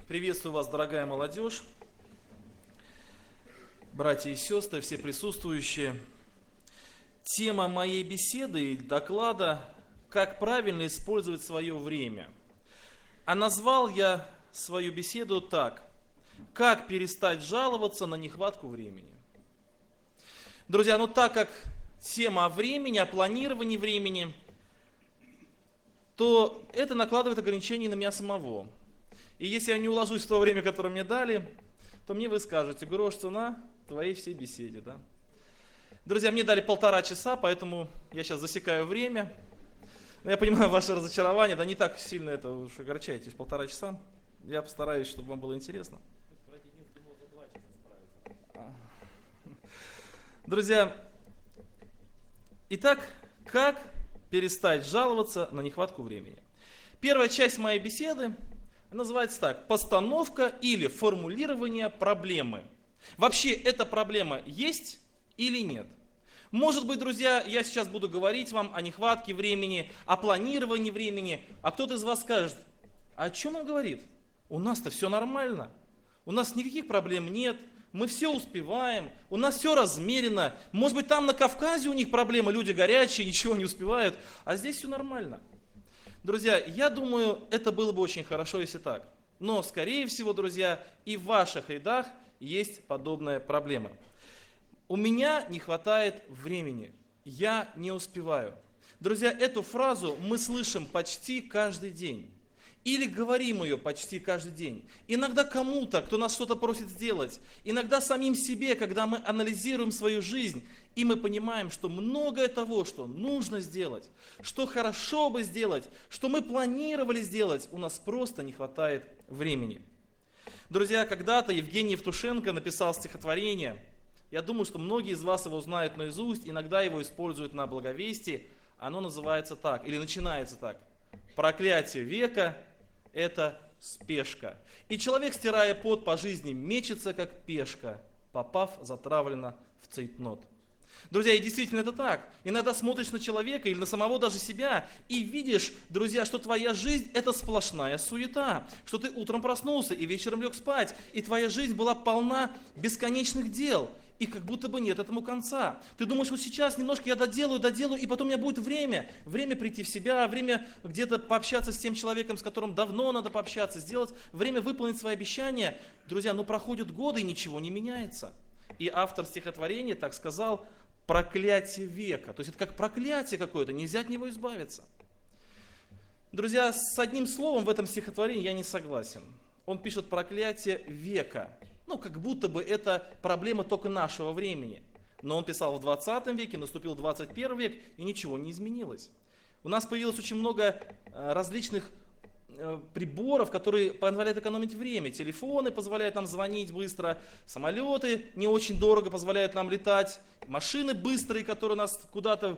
Приветствую вас, дорогая молодежь, братья и сестры, все присутствующие. Тема моей беседы и доклада «Как правильно использовать свое время». А назвал я свою беседу так: «Как перестать жаловаться на нехватку времени». Друзья, так как тема о времени, о планировании времени, то это накладывает ограничения на меня самого. И если я не уложусь в то время, которое мне дали, то мне вы скажете: грош цена твоей всей беседе. Да? Друзья, мне дали 1,5 часа, поэтому я сейчас засекаю время. Но я понимаю ваше разочарование, да не так сильно это уж огорчаетесь, 1,5 часа. Я постараюсь, чтобы вам было интересно. Друзья, итак, как перестать жаловаться на нехватку времени? Первая часть моей беседы называется так: постановка или формулирование проблемы. Вообще эта проблема есть или нет? Может быть, друзья, я сейчас буду говорить вам о нехватке времени, о планировании времени, а кто-то из вас скажет: о чем он говорит? У нас-то все нормально, у нас никаких проблем нет, мы все успеваем, у нас все размерено. Может быть, там на Кавказе у них проблемы, люди горячие, ничего не успевают, а здесь все нормально. Друзья, я думаю, это было бы очень хорошо, если так. Но, скорее всего, друзья, и в ваших рядах есть подобная проблема. У меня не хватает времени, я не успеваю. Друзья, эту фразу мы слышим почти каждый день. Или говорим ее почти каждый день. Иногда кому-то, кто нас что-то просит сделать. Иногда самим себе, когда мы анализируем свою жизнь, и мы понимаем, что многое того, что нужно сделать, что хорошо бы сделать, что мы планировали сделать, у нас просто не хватает времени. Друзья, когда-то Евгений Евтушенко написал стихотворение. Я думаю, что многие из вас его знают наизусть, иногда его используют на Благовестии. Оно называется так, или начинается так: «Проклятие века – это спешка». И человек, стирая пот по жизни, мечется, как пешка, попав затравленно в цейтнот. Друзья, и действительно это так. Иногда смотришь на человека или на самого даже себя и видишь, друзья, что твоя жизнь – это сплошная суета. Что ты утром проснулся и вечером лег спать, и твоя жизнь была полна бесконечных дел. И как будто бы нет этому конца. Ты думаешь: вот сейчас немножко я доделаю, и потом у меня будет время. Время прийти в себя, время где-то пообщаться с тем человеком, с которым давно надо пообщаться, сделать, время выполнить свои обещания. Друзья, проходят годы и ничего не меняется. И автор стихотворения так сказал: проклятие века. То есть это как проклятие какое-то, нельзя от него избавиться. Друзья, с одним словом в этом стихотворении я не согласен. Он пишет проклятие века. Как будто бы это проблема только нашего времени. Но он писал в 20 веке, наступил 21 век, и ничего не изменилось. У нас появилось очень много различных приборов, которые позволяют экономить время. Телефоны позволяют нам звонить быстро, самолеты не очень дорого позволяют нам летать, машины быстрые, которые нас куда-то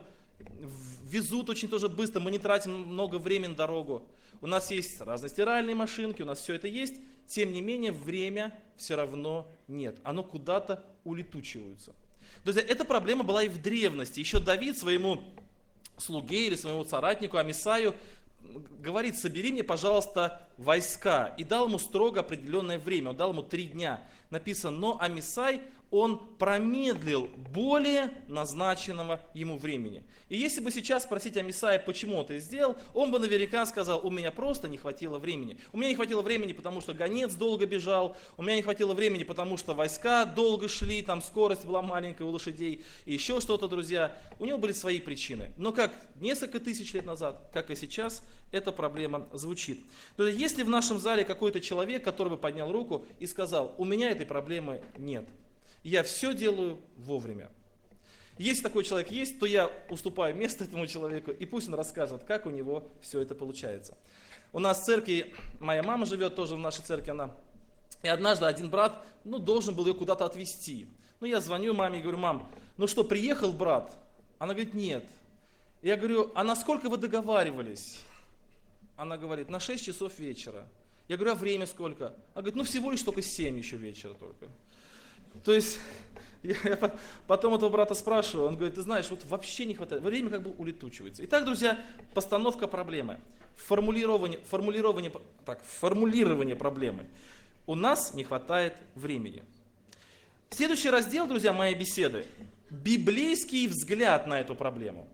везут очень тоже быстро, мы не тратим много времени на дорогу. У нас есть разные стиральные машинки, у нас все это есть. Тем не менее, время все равно нет. Оно куда-то улетучивается. Друзья, эта проблема была и в древности. Еще Давид своему слуге или своему соратнику Амисаю говорит: собери мне, пожалуйста, войска. И дал ему строго определенное время. Он дал ему 3 дня. Написано: но Амисай, он промедлил более назначенного ему времени. И если бы сейчас спросить Амисая, почему он это сделал, он бы наверняка сказал: у меня просто не хватило времени. У меня не хватило времени, потому что гонец долго бежал, у меня не хватило времени, потому что войска долго шли, там скорость была маленькая у лошадей, и еще что-то, друзья. У него были свои причины. Но как несколько тысяч лет назад, как и сейчас, эта проблема звучит. То есть, если в нашем зале какой-то человек, который бы поднял руку и сказал: у меня этой проблемы нет, я все делаю вовремя. Если такой человек есть, то я уступаю место этому человеку, и пусть он расскажет, как у него все это получается. У нас в церкви, моя мама живет тоже в нашей церкви, и однажды один брат, должен был ее куда-то отвезти. Я звоню маме и говорю: мам, что, приехал брат? Она говорит: нет. Я говорю: а на сколько вы договаривались? Она говорит: на 6 часов вечера. Я говорю: а время сколько? Она говорит: всего лишь только 7 еще вечера только. То есть, я потом этого брата спрашиваю, он говорит: ты знаешь, вообще не хватает, время как бы улетучивается. Итак, друзья, постановка проблемы, формулирование проблемы. у нас не хватает времени. Следующий раздел, друзья, моей беседы. Библейский взгляд на эту проблему.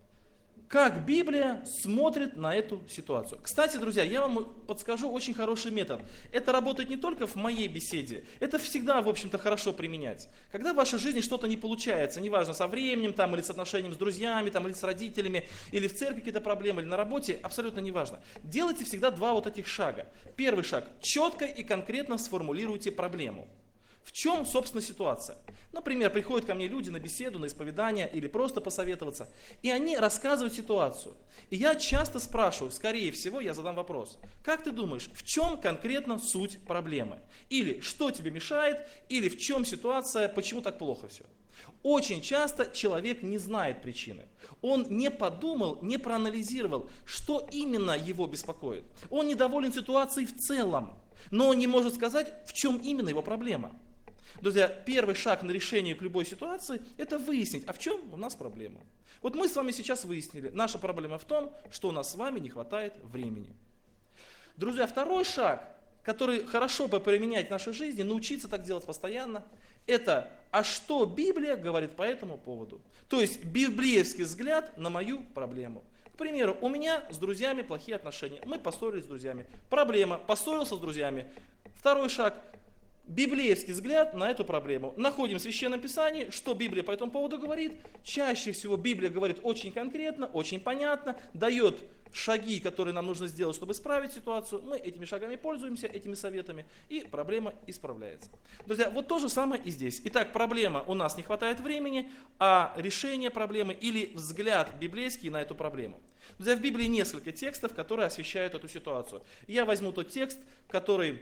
Как Библия смотрит на эту ситуацию. Кстати, друзья, я вам подскажу очень хороший метод. Это работает не только в моей беседе, это всегда, в общем-то, хорошо применять. Когда в вашей жизни что-то не получается, неважно, со временем, там, или с отношением с друзьями, там, или с родителями, или в церкви какие-то проблемы, или на работе, абсолютно неважно. Делайте всегда два вот этих шага. Первый шаг. Четко и конкретно сформулируйте проблему. В чем, собственно, ситуация? Например, приходят ко мне люди на беседу, на исповедание или просто посоветоваться, и они рассказывают ситуацию. И я часто спрашиваю, скорее всего, я задам вопрос: как ты думаешь, в чем конкретно суть проблемы? Или что тебе мешает, или в чем ситуация, почему так плохо все? Очень часто человек не знает причины. Он не подумал, не проанализировал, что именно его беспокоит. Он недоволен ситуацией в целом, но он не может сказать, в чем именно его проблема. Друзья, первый шаг на решение к любой ситуации – это выяснить, а в чем у нас проблема. Вот мы с вами сейчас выяснили, наша проблема в том, что у нас с вами не хватает времени. Друзья, второй шаг, который хорошо бы применять в нашей жизни, научиться так делать постоянно, это а что Библия говорит по этому поводу. То есть библейский взгляд на мою проблему. К примеру, у меня с друзьями плохие отношения. Мы поссорились с друзьями. Проблема: поссорился с друзьями. Второй шаг. Библейский взгляд на эту проблему. Находим в Священном Писании, что Библия по этому поводу говорит. Чаще всего Библия говорит очень конкретно, очень понятно, дает шаги, которые нам нужно сделать, чтобы исправить ситуацию. Мы этими шагами пользуемся, этими советами, и проблема исправляется. Друзья, вот то же самое и здесь. Итак, проблема: у нас не хватает времени, а решение проблемы или взгляд библейский на эту проблему. Друзья, в Библии несколько текстов, которые освещают эту ситуацию. Я возьму тот текст, который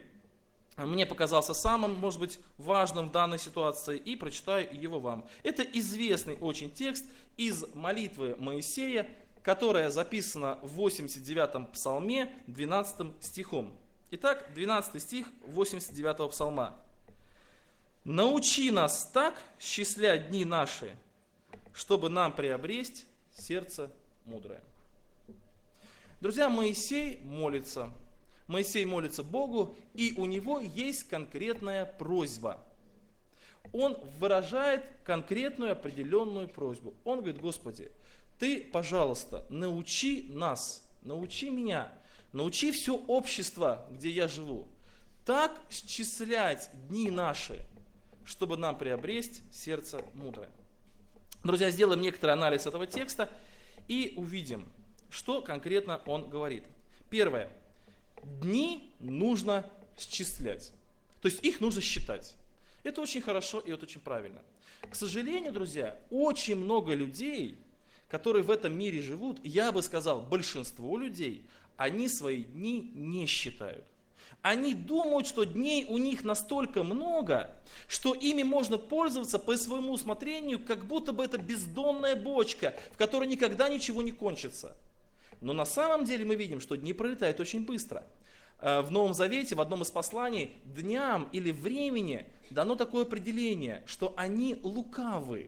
мне показался самым, может быть, важным в данной ситуации, и прочитаю его вам. Это известный очень текст из молитвы Моисея, которая записана в 89-м псалме 12 стихом. Итак, 12 стих 89-го псалма. «Научи нас так счислять дни наши, чтобы нам приобресть сердце мудрое». Друзья, Моисей молится Богу, и у него есть конкретная просьба. Он выражает конкретную определенную просьбу. Он говорит: Господи, Ты, пожалуйста, научи нас, научи меня, научи все общество, где я живу, так счислять дни наши, чтобы нам приобрести сердце мудрое. Друзья, сделаем некоторый анализ этого текста и увидим, что конкретно он говорит. Первое. Дни нужно счислять. То есть их нужно считать. Это очень хорошо и это очень правильно. К сожалению, друзья, очень много людей, которые в этом мире живут, я бы сказал, большинство людей, они свои дни не считают. Они думают, что дней у них настолько много, что ими можно пользоваться по своему усмотрению, как будто бы это бездонная бочка, в которой никогда ничего не кончится. Но на самом деле мы видим, что дни пролетают очень быстро. В Новом Завете, в одном из посланий, дням или времени дано такое определение, что они лукавы.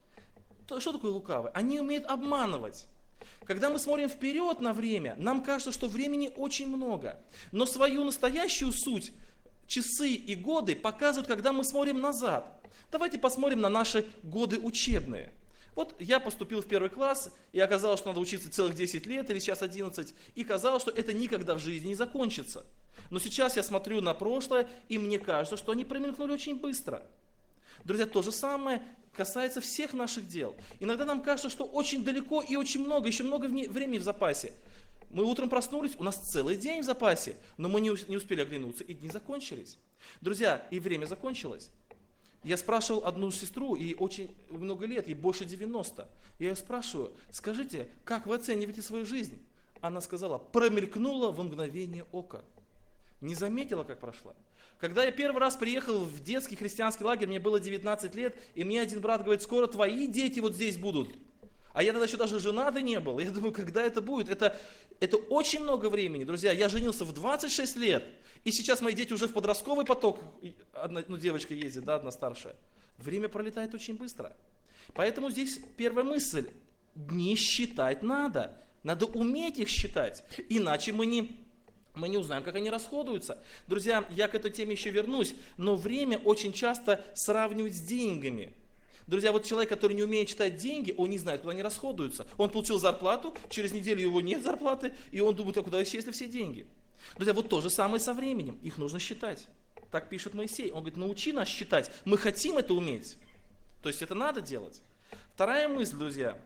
Что такое лукавы? Они умеют обманывать. Когда мы смотрим вперед на время, нам кажется, что времени очень много. Но свою настоящую суть часы и годы показывают, когда мы смотрим назад. Давайте посмотрим на наши годы учебные. Вот я поступил в 1 класс, и оказалось, что надо учиться целых 10 лет, или сейчас 11, и казалось, что это никогда в жизни не закончится. Но сейчас я смотрю на прошлое, и мне кажется, что они промелькнули очень быстро. Друзья, то же самое касается всех наших дел. Иногда нам кажется, что очень далеко и очень много, еще много времени в запасе. Мы утром проснулись, у нас целый день в запасе, но мы не успели оглянуться, и дни закончились. Друзья, и время закончилось. Я спрашивал одну сестру, ей очень много лет, ей больше 90. Я ее спрашиваю: скажите, как вы оцениваете свою жизнь? Она сказала: промелькнула во мгновение ока. Не заметила, как прошла. Когда я первый раз приехал в детский христианский лагерь, мне было 19 лет, и мне один брат говорит: скоро твои дети вот здесь будут. А я тогда еще даже женатый не был. Я думаю, когда это будет? Это очень много времени. Друзья, я женился в 26 лет, и сейчас мои дети уже в подростковый поток. Одна девочка ездит, да, одна старшая. Время пролетает очень быстро. Поэтому здесь первая мысль. Дни считать надо. Надо уметь их считать. Иначе мы мы не узнаем, как они расходуются. Друзья, я к этой теме еще вернусь, но время очень часто сравнивают с деньгами. Друзья, вот человек, который не умеет читать деньги, он не знает, куда они расходуются. Он получил зарплату, через неделю его нет зарплаты, и он думает, а куда исчезли все деньги. Друзья, вот то же самое со временем, их нужно считать. Так пишет Моисей, он говорит, научи нас считать, мы хотим это уметь. То есть это надо делать. Вторая мысль, друзья,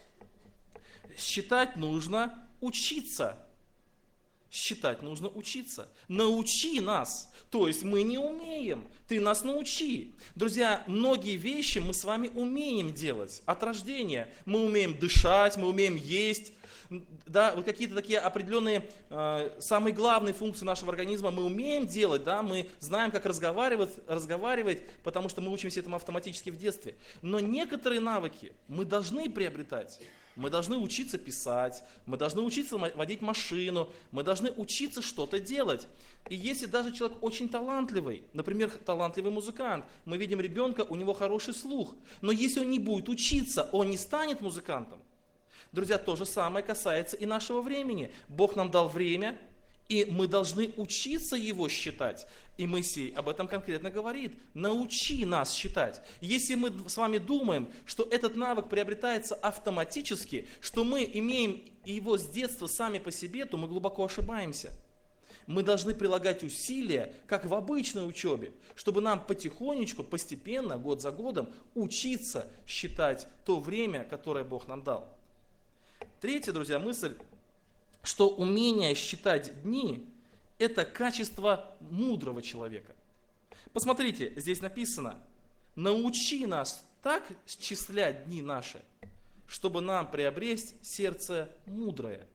считать нужно учиться. Считать нужно учиться. Научи нас. То есть мы не умеем. Ты нас научи. Друзья, многие вещи мы с вами умеем делать от рождения. Мы умеем дышать, мы умеем есть. Да, вот какие-то такие определенные, самые главные функции нашего организма мы умеем делать, да, мы знаем, как разговаривать, потому что мы учимся этому автоматически в детстве. Но некоторые навыки мы должны приобретать. Мы должны учиться писать, мы должны учиться водить машину, мы должны учиться что-то делать. И если даже человек очень талантливый, например, талантливый музыкант, мы видим ребенка, у него хороший слух, но если он не будет учиться, он не станет музыкантом. Друзья, то же самое касается и нашего времени. Бог нам дал время, и мы должны учиться его считать. И Моисей об этом конкретно говорит. Научи нас считать. Если мы с вами думаем, что этот навык приобретается автоматически, что мы имеем его с детства сами по себе, то мы глубоко ошибаемся. Мы должны прилагать усилия, как в обычной учебе, чтобы нам потихонечку, постепенно, год за годом, учиться считать то время, которое Бог нам дал. Третья, друзья, мысль, что умение считать дни – это качество мудрого человека. Посмотрите, здесь написано, научи нас так счислять дни наши, чтобы нам приобрести сердце мудрое.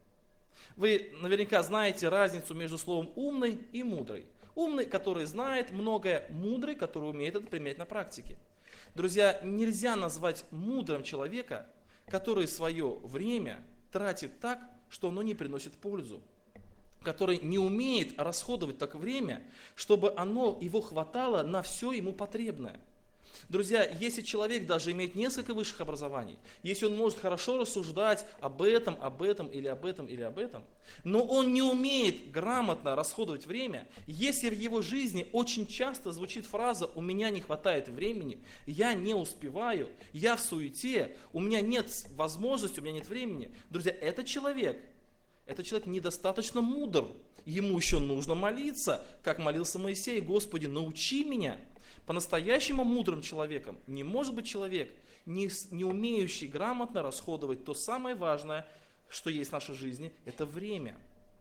Вы наверняка знаете разницу между словом умный и мудрый. Умный, который знает многое, мудрый, который умеет это применять на практике. Друзья, нельзя назвать мудрым человека, который свое время тратит так, что оно не приносит пользу, который не умеет расходовать так время, чтобы его хватало на все ему потребное. Друзья, если человек даже имеет несколько высших образований, если он может хорошо рассуждать об этом или об этом, но он не умеет грамотно расходовать время, если в его жизни очень часто звучит фраза «у меня не хватает времени», «я не успеваю», «я в суете», «у меня нет возможности», «у меня нет времени», друзья, этот человек недостаточно мудр. Ему еще нужно молиться, как молился Моисей: «Господи, научи меня». По-настоящему мудрым человеком не может быть человек, не умеющий грамотно расходовать то самое важное, что есть в нашей жизни, это время.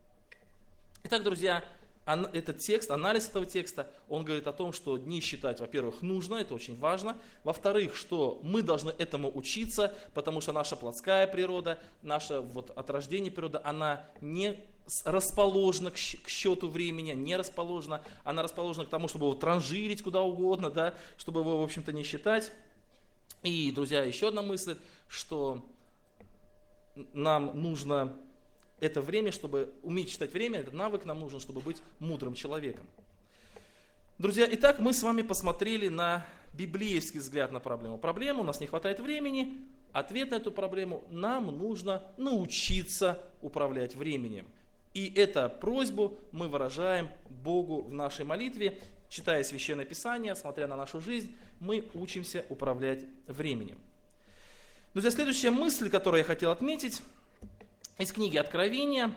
Итак, друзья, этот текст, анализ этого текста, он говорит о том, что дни считать, во-первых, нужно, это очень важно. Во-вторых, что мы должны этому учиться, потому что наша плотская природа, наша от рождения природа, она не расположена к счету времени, не расположена, она расположена к тому, чтобы его транжирить куда угодно, да, чтобы его, в общем-то, не считать. И, друзья, еще одна мысль, что нам нужно это время, чтобы уметь читать время, этот навык нам нужен, чтобы быть мудрым человеком. Друзья, итак, мы с вами посмотрели на библейский взгляд на проблему. Проблема, у нас не хватает времени, ответ на эту проблему: нам нужно научиться управлять временем. И эту просьбу мы выражаем Богу в нашей молитве, читая Священное Писание, смотря на нашу жизнь, мы учимся управлять временем. Друзья, следующая мысль, которую я хотел отметить, из книги Откровения.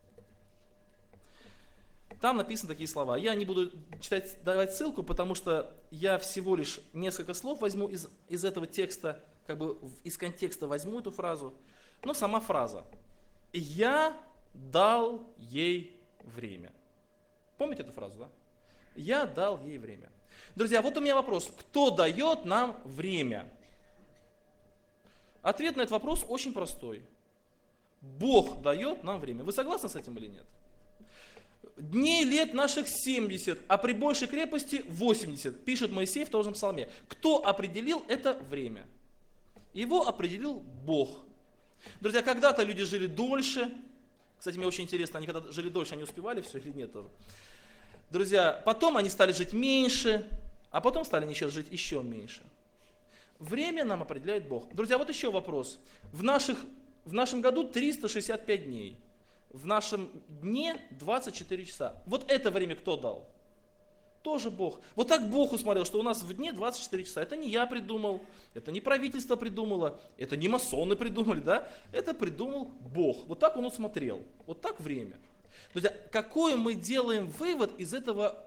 Там написаны такие слова. Я не буду давать ссылку, потому что я всего лишь несколько слов возьму из этого текста, из контекста возьму эту фразу. Но сама фраза: «Я дал ей время». Помните эту фразу, да? «Я дал ей время». Друзья, вот у меня вопрос. Кто дает нам время? Ответ на этот вопрос очень простой. Бог дает нам время. Вы согласны с этим или нет? Дней лет наших 70, а при большей крепости 80, пишет Моисей в том же псалме. Кто определил это время? Его определил Бог. Друзья, когда-то люди жили дольше. Кстати, мне очень интересно, они когда жили дольше, они успевали все или нет тоже? Друзья, потом они стали жить меньше, а потом стали сейчас жить еще меньше. Время нам определяет Бог. Друзья, вот еще вопрос. В нашем году 365 дней. в нашем дне 24 часа. Вот это время кто дал? Тоже Бог. Вот так Бог усмотрел, что у нас в дне 24 часа. Это не я придумал, это не правительство придумало, это не масоны придумали, да? Это придумал Бог. Вот так он усмотрел. Вот так время. Друзья, какой мы делаем вывод из этого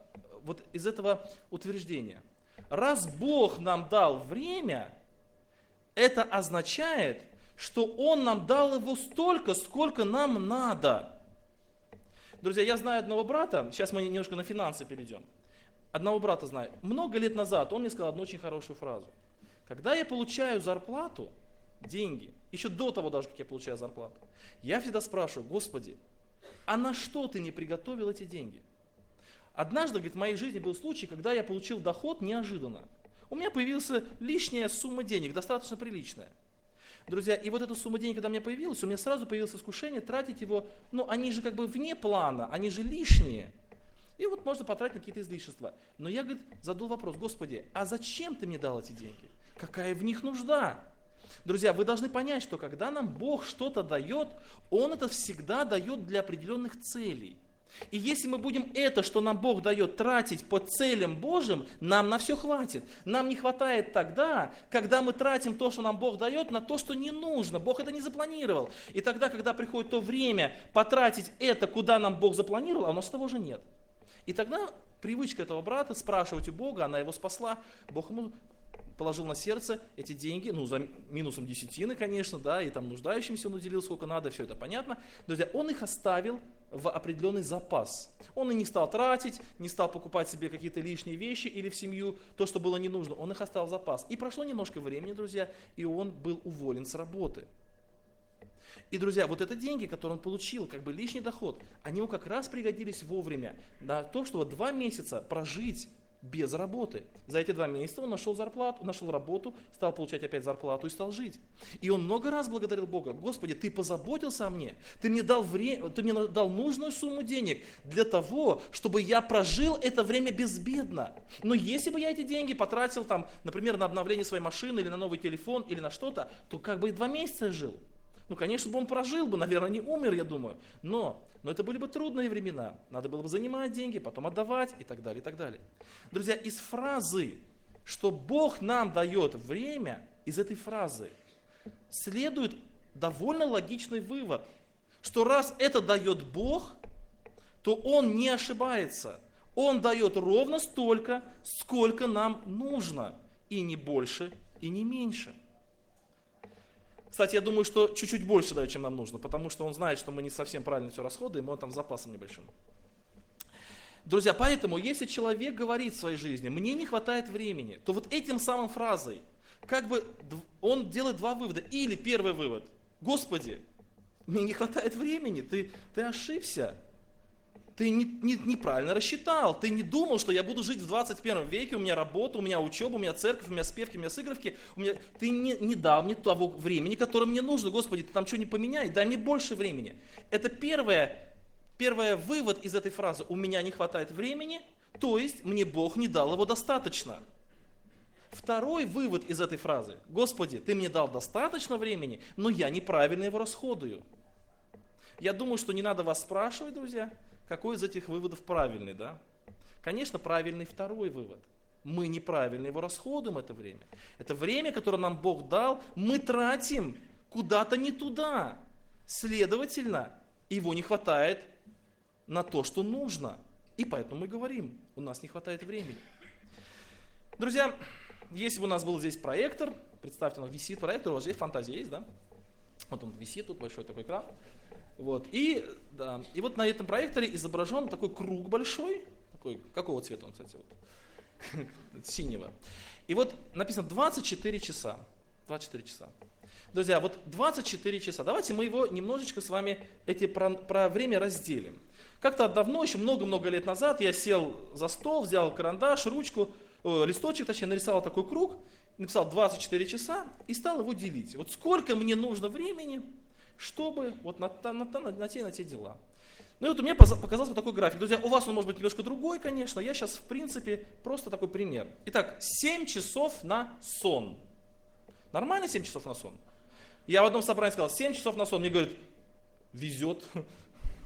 утверждения? Раз Бог нам дал время, это означает, что Он нам дал его столько, сколько нам надо. Друзья, я знаю одного брата, сейчас мы немножко на финансы перейдем. Одного брата знаю. Много лет назад он мне сказал одну очень хорошую фразу. Когда я получаю зарплату, деньги, еще до того даже, как я получаю зарплату, я всегда спрашиваю: Господи, а на что ты не приготовил эти деньги? Однажды, говорит, в моей жизни был случай, когда я получил доход неожиданно. У меня появилась лишняя сумма денег, достаточно приличная. Друзья, и вот эта сумма денег, когда у меня появилась, у меня сразу появилось искушение тратить его, они же как бы вне плана, они же лишние. И вот можно потратить на какие-то излишества. Но я, говорит, задал вопрос: Господи, а зачем ты мне дал эти деньги? Какая в них нужда? Друзья, вы должны понять, что когда нам Бог что-то дает, Он это всегда дает для определенных целей. И если мы будем это, что нам Бог дает, тратить по целям Божьим, нам на все хватит. Нам не хватает тогда, когда мы тратим то, что нам Бог дает, на то, что не нужно. Бог это не запланировал. И тогда, когда приходит то время потратить это, куда нам Бог запланировал, а у нас того же нет. И тогда привычка этого брата спрашивать у Бога, она его спасла. Бог ему положил на сердце эти деньги, за минусом десятины, конечно, да, и там нуждающимся он уделил сколько надо, все это понятно. Друзья, он их оставил в определенный запас. Он и не стал тратить, не стал покупать себе какие-то лишние вещи или в семью то, что было не нужно. Он их оставил в запас. И прошло немножко времени, друзья, и он был уволен с работы. И, друзья, вот это деньги, которые он получил, как бы лишний доход, они ему как раз пригодились вовремя на то, чтобы 2 месяца прожить без работы. За эти 2 месяца он нашел зарплату, нашел работу, стал получать опять зарплату и стал жить. И он много раз благодарил Бога: Господи, Ты позаботился о мне, Ты мне дал нужную сумму денег для того, чтобы я прожил это время безбедно. Но если бы я эти деньги потратил, например, на обновление своей машины или на новый телефон или на что-то, то как бы и 2 месяца жил. Конечно бы он прожил бы, наверное, не умер, я думаю, но это были бы трудные времена. Надо было бы занимать деньги, потом отдавать и так далее, и так далее. Друзья, из фразы, что Бог нам дает время, из этой фразы следует довольно логичный вывод, что раз это дает Бог, то Он не ошибается. Он дает ровно столько, сколько нам нужно, и не больше, и не меньше. Кстати, я думаю, что чуть-чуть больше дает, чем нам нужно, потому что он знает, что мы не совсем правильно все расходуем, и он там с запасом небольшим. Друзья, поэтому, если человек говорит в своей жизни: мне не хватает времени, то вот этим самым фразой, как бы он делает 2 вывода. Или первый вывод: Господи, мне не хватает времени, ты ошибся. Ты неправильно рассчитал, ты не думал, что я буду жить в 21 веке, у меня работа, у меня учеба, у меня церковь, у меня спевки, у меня сыгровки. Ты не дал мне того времени, которое мне нужно. Господи, ты там что не поменяй, дай мне больше времени. Это первый вывод из этой фразы: у меня не хватает времени, то есть мне Бог не дал его достаточно. Второй вывод из этой фразы: Господи, Ты мне дал достаточно времени, но я неправильно его расходую. Я думаю, что не надо вас спрашивать, друзья, какой из этих выводов правильный, да? Конечно, правильный второй вывод. Мы неправильно его расходуем, это время. Это время, которое нам Бог дал, мы тратим куда-то не туда. Следовательно, его не хватает на то, что нужно. И поэтому мы говорим: у нас не хватает времени. Друзья, если бы у нас был здесь проектор, представьте, у нас висит проектор, у вас здесь фантазия есть, да? Вот он висит, тут большой такой экран. И вот на этом проекторе изображен такой круг большой, какого цвета он, кстати, синего. И вот написано 24 часа. 24 часа. Друзья, вот 24 часа. Давайте мы его немножечко с вами про время разделим. Как-то давно, еще много-много лет назад, я сел за стол, взял карандаш, ручку, листочек, точнее, нарисовал такой круг, написал 24 часа и стал его делить. Вот сколько мне нужно времени, чтобы вот на те дела. Ну и вот у меня показался вот такой график. Друзья, у вас он может быть немножко другой, конечно. Я сейчас, в принципе, просто такой пример. Итак, 7 часов на сон. Нормально 7 часов на сон? Я в одном собрании сказал: 7 часов на сон. Мне говорят: везет.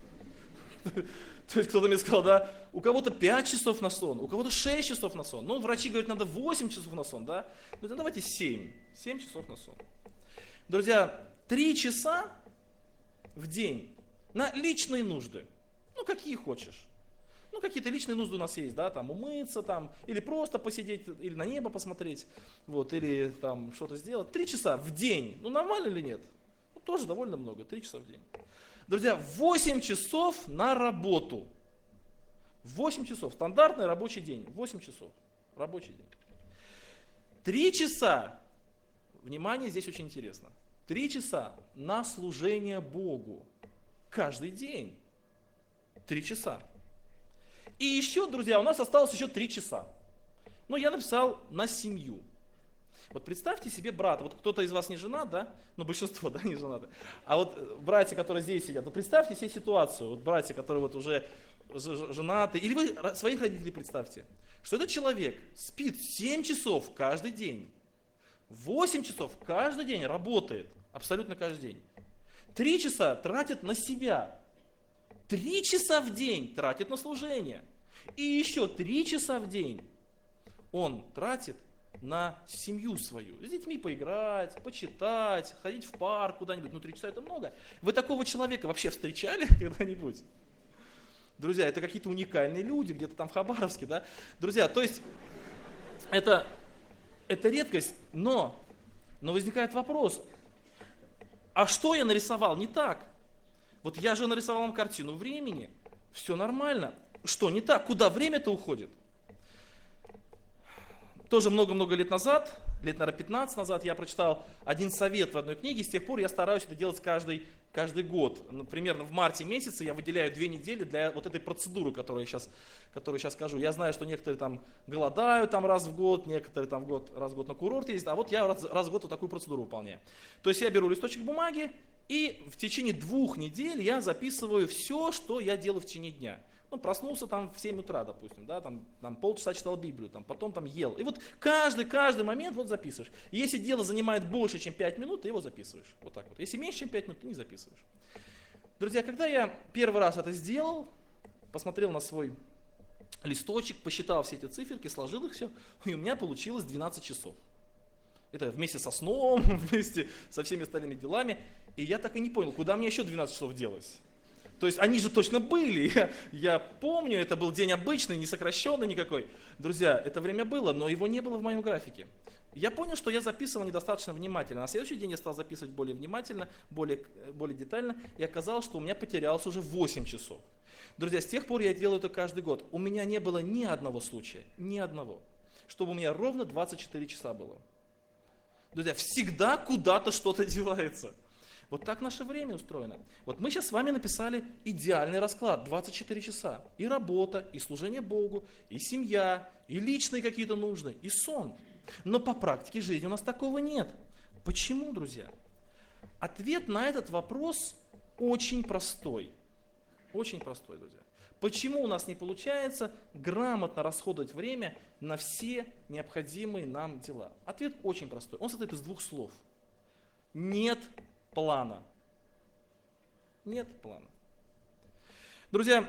То есть кто-то мне сказал, да, у кого-то 5 часов на сон, у кого-то 6 часов на сон. Ну, врачи говорят, надо 8 часов на сон, да? Ну, давайте 7 часов на сон. Друзья, 3 часа в день на личные нужды. Ну, какие хочешь. Ну, какие-то личные нужды у нас есть, да, там умыться, там, или просто посидеть, или на небо посмотреть, вот, или там что-то сделать. 3 часа в день. Ну, нормально или нет? Ну, тоже довольно много, 3 часа в день. Друзья, 8 часов на работу. 8 часов. Стандартный рабочий день. 8 часов. Рабочий день. 3 часа. Внимание, здесь очень интересно. 3 часа на служение Богу. Каждый день. 3 часа. И еще, друзья, у нас осталось еще 3 часа. Ну, я написал на семью. Вот представьте себе брата, вот кто-то из вас не женат, да? Ну, большинство, да, не женаты. А вот братья, которые здесь сидят, ну, представьте себе ситуацию, вот братья, которые вот уже женаты, или вы своих родителей представьте, что этот человек спит 7 часов каждый день, 8 часов каждый день работает, абсолютно каждый день. 3 часа тратит на себя, 3 часа в день тратит на служение, и еще 3 часа в день он тратит на семью свою. С детьми поиграть, почитать, ходить в парк куда-нибудь. Ну, 3 часа это много. Вы такого человека вообще встречали когда-нибудь? Друзья, это какие-то уникальные люди, где-то там в Хабаровске, да? Друзья, то есть это редкость, но возникает вопрос, а что я нарисовал не так? Вот я же нарисовал вам картину времени, все нормально. Что не так? Куда время-то уходит? Тоже много-много лет назад, лет, наверное, 15 назад, я прочитал один совет в одной книге. С тех пор я стараюсь это делать каждый год. Примерно в марте месяце я выделяю 2 недели для вот этой процедуры, которую я сейчас скажу. Я знаю, что некоторые там голодают там раз в год, некоторые там раз в год на курорт ездят, а вот я раз в год вот такую процедуру выполняю. То есть я беру листочек бумаги и в течение 2 недель я записываю все, что я делаю в течение дня. Ну, проснулся там в 7 утра, допустим, да, там полчаса читал Библию, потом ел. И вот каждый момент вот записываешь. И если дело занимает больше, чем 5 минут, ты его записываешь. Вот так вот. Если меньше, чем 5 минут, ты не записываешь. Друзья, когда я первый раз это сделал, посмотрел на свой листочек, посчитал все эти циферки, сложил их все, и у меня получилось 12 часов. Это вместе со сном, вместе со всеми остальными делами. И я так и не понял, куда мне еще 12 часов делось. То есть они же точно были, я помню, это был день обычный, не сокращенный никакой. Друзья, это время было, но его не было в моем графике. Я понял, что я записывал недостаточно внимательно. На следующий день я стал записывать более внимательно, более детально, и оказалось, что у меня потерялось уже 8 часов. Друзья, с тех пор я делаю это каждый год. У меня не было ни одного случая, ни одного, чтобы у меня ровно 24 часа было. Друзья, всегда куда-то что-то девается. Вот так наше время устроено. Вот мы сейчас с вами написали идеальный расклад, 24 часа. И работа, и служение Богу, и семья, и личные какие-то нужды, и сон. Но по практике жизни у нас такого нет. Почему, друзья? Ответ на этот вопрос очень простой. Очень простой, друзья. Почему у нас не получается грамотно расходовать время на все необходимые нам дела? Ответ очень простой. Он состоит из 2 слов. Нет плана. Нет плана. Друзья,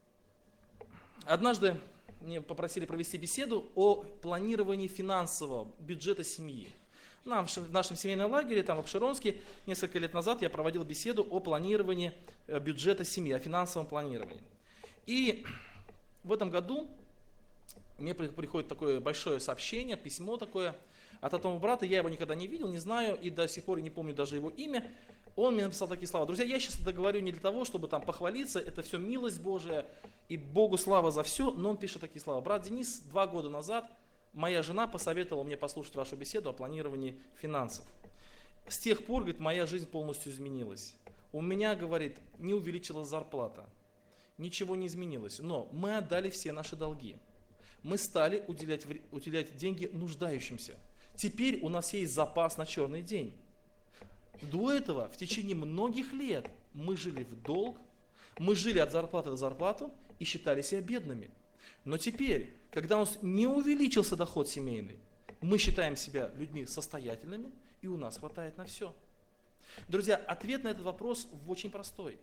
однажды мне попросили провести беседу о планировании финансового бюджета семьи. В нашем семейном лагере, там в Обширонске, несколько лет назад я проводил беседу о планировании бюджета семьи, о финансовом планировании. И в этом году мне приходит такое большое сообщение, письмо такое, от одного брата, я его никогда не видел, не знаю, и до сих пор не помню даже его имя. Он мне написал такие слова. Друзья, я сейчас это говорю не для того, чтобы там похвалиться, это все милость Божия, и Богу слава за все, но он пишет такие слова. Брат Денис, 2 года назад моя жена посоветовала мне послушать вашу беседу о планировании финансов. С тех пор, говорит, моя жизнь полностью изменилась. У меня, говорит, не увеличилась зарплата, ничего не изменилось, но мы отдали все наши долги. Мы стали уделять деньги нуждающимся. Теперь у нас есть запас на черный день. До этого в течение многих лет мы жили в долг, мы жили от зарплаты до зарплаты и считали себя бедными. Но теперь, когда у нас не увеличился доход семейный, мы считаем себя людьми состоятельными, и у нас хватает на все. Друзья, ответ на этот вопрос очень простой.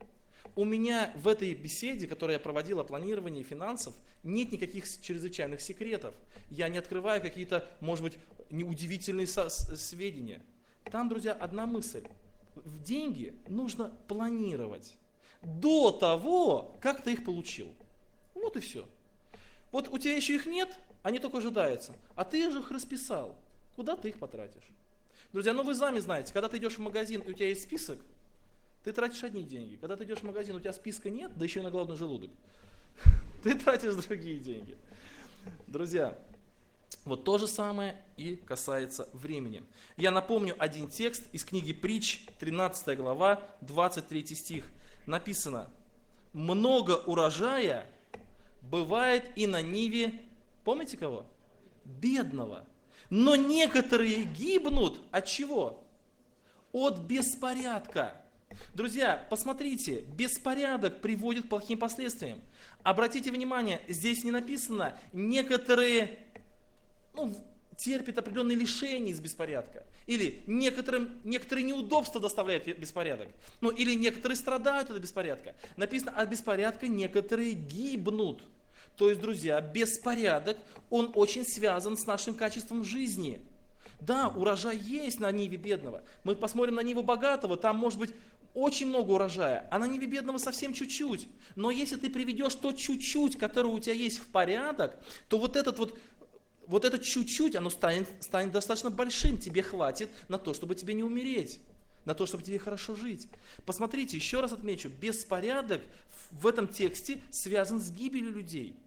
У меня в этой беседе, которую я проводил о планировании финансов, нет никаких чрезвычайных секретов. Я не открываю какие-то, может быть, неудивительные сведения. Там, друзья, одна мысль. В деньги нужно планировать до того, как ты их получил. Вот и все. Вот у тебя еще их нет, они только ожидаются. А ты же их расписал. Куда ты их потратишь? Друзья, ну вы сами знаете, когда ты идешь в магазин и у тебя есть список, ты тратишь одни деньги. Когда ты идешь в магазин, у тебя списка нет, да еще и на голодный желудок, ты тратишь другие деньги. Друзья, вот то же самое и касается времени. Я напомню один текст из книги Притч, 13 глава, 23 стих. Написано: много урожая бывает и на ниве, помните кого? Бедного. Но некоторые гибнут от чего? От беспорядка. Друзья, посмотрите, беспорядок приводит к плохим последствиям. Обратите внимание, здесь не написано, некоторые терпят определенные лишения из беспорядка. Или некоторые неудобства доставляет беспорядок. Или некоторые страдают от беспорядка. Написано, от беспорядка некоторые гибнут. То есть, друзья, беспорядок, он очень связан с нашим качеством жизни. Да, урожай есть на ниве бедного. Мы посмотрим на ниву богатого, там может быть очень много урожая, а на ниве бедного совсем чуть-чуть. Но если ты приведешь то чуть-чуть, которое у тебя есть, в порядок, то вот это чуть-чуть, оно станет достаточно большим. Тебе хватит на то, чтобы тебе не умереть, на то, чтобы тебе хорошо жить. Посмотрите, еще раз отмечу, беспорядок в этом тексте связан с гибелью людей.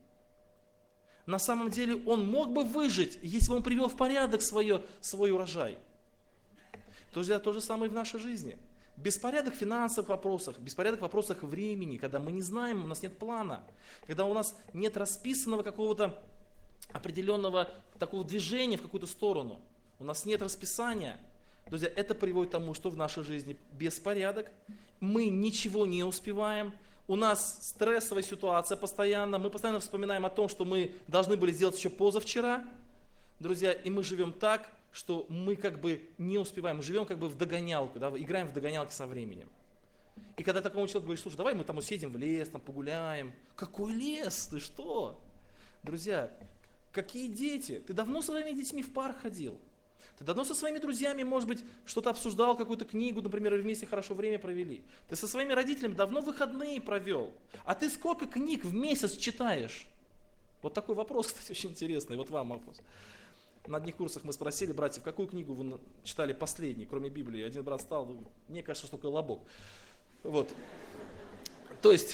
На самом деле он мог бы выжить, если бы он привел в порядок свой урожай. Друзья, то же самое и в нашей жизни. Беспорядок в финансовых вопросах, беспорядок в вопросах времени, когда мы не знаем, у нас нет плана, когда у нас нет расписанного какого-то определенного такого движения в какую-то сторону, у нас нет расписания. Друзья, это приводит к тому, что в нашей жизни беспорядок, мы ничего не успеваем, у нас стрессовая ситуация постоянно, мы постоянно вспоминаем о том, что мы должны были сделать еще позавчера, друзья, и мы живем так, что мы как бы не успеваем, мы живем как бы в догонялку, да, играем в догонялки со временем. И когда такому человеку говоришь: слушай, давай мы там съедем в лес, там погуляем. Какой лес? Ты что? Друзья, какие дети? Ты давно со своими детьми в парк ходил? Ты давно со своими друзьями, может быть, что-то обсуждал, какую-то книгу, например, и вместе хорошо время провели. Ты со своими родителями давно выходные провел. А ты сколько книг в месяц читаешь? Вот такой вопрос, кстати, очень интересный. Вот вам вопрос. На одних курсах мы спросили братьев, какую книгу вы читали последней, кроме Библии. Один брат стал, мне кажется, что «Колобок». Вот. То есть,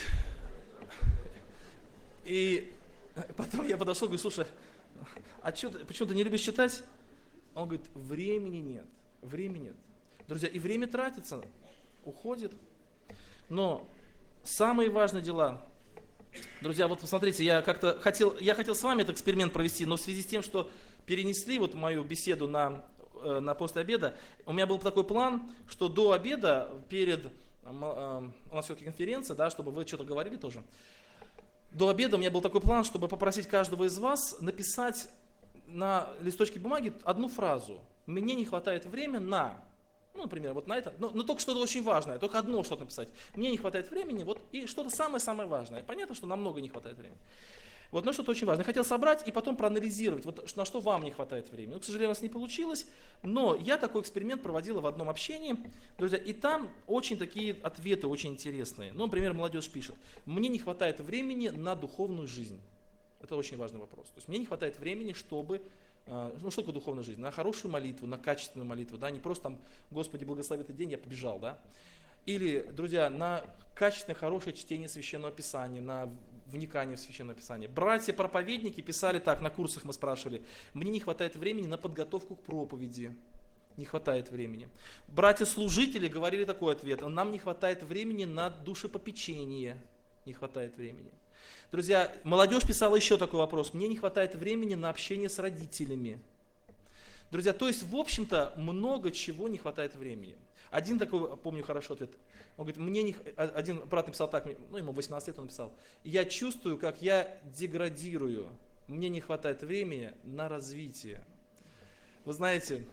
и потом я подошел, говорю: слушай, а почему ты не любишь читать? Он говорит: времени нет, времени нет. Друзья, и время тратится, уходит. Но самые важные дела, друзья, вот посмотрите, я хотел с вами этот эксперимент провести, но в связи с тем, что перенесли вот мою беседу на после обеда, у меня был такой план, что до обеда, у нас все-таки конференция, да, чтобы вы что-то говорили тоже, до обеда у меня был такой план, чтобы попросить каждого из вас написать на листочке бумаги одну фразу: мне не хватает времени на, например, вот на это, но только что-то очень важное, только одно что-то написать. Мне не хватает времени, вот, и что-то самое-самое важное. Понятно, что намного не хватает времени. Вот, но что-то очень важное. Я хотел собрать и потом проанализировать, вот, на что вам не хватает времени. К сожалению, у нас не получилось, но я такой эксперимент проводил в одном общении, друзья, и там очень такие ответы очень интересные. Например, молодежь пишет: мне не хватает времени на духовную жизнь. Это очень важный вопрос. То есть мне не хватает времени, чтобы, что такое духовная жизнь? На хорошую молитву, на качественную молитву, да, не просто там: Господи, благослови этот день, я побежал, да. Или, друзья, на качественное, хорошее чтение Священного Писания, на вникание в Священное Писание. Братья-проповедники писали так, на курсах мы спрашивали: мне не хватает времени на подготовку к проповеди. Не хватает времени. Братья-служители говорили такой ответ: нам не хватает времени на душепопечение. Не хватает времени. Друзья, молодежь писала еще такой вопрос: мне не хватает времени на общение с родителями. Друзья, то есть, в общем-то, много чего не хватает времени. Один такой, помню хорошо ответ, он говорит: один брат написал так, ему 18 лет он написал: я чувствую, как я деградирую, мне не хватает времени на развитие. Вы знаете,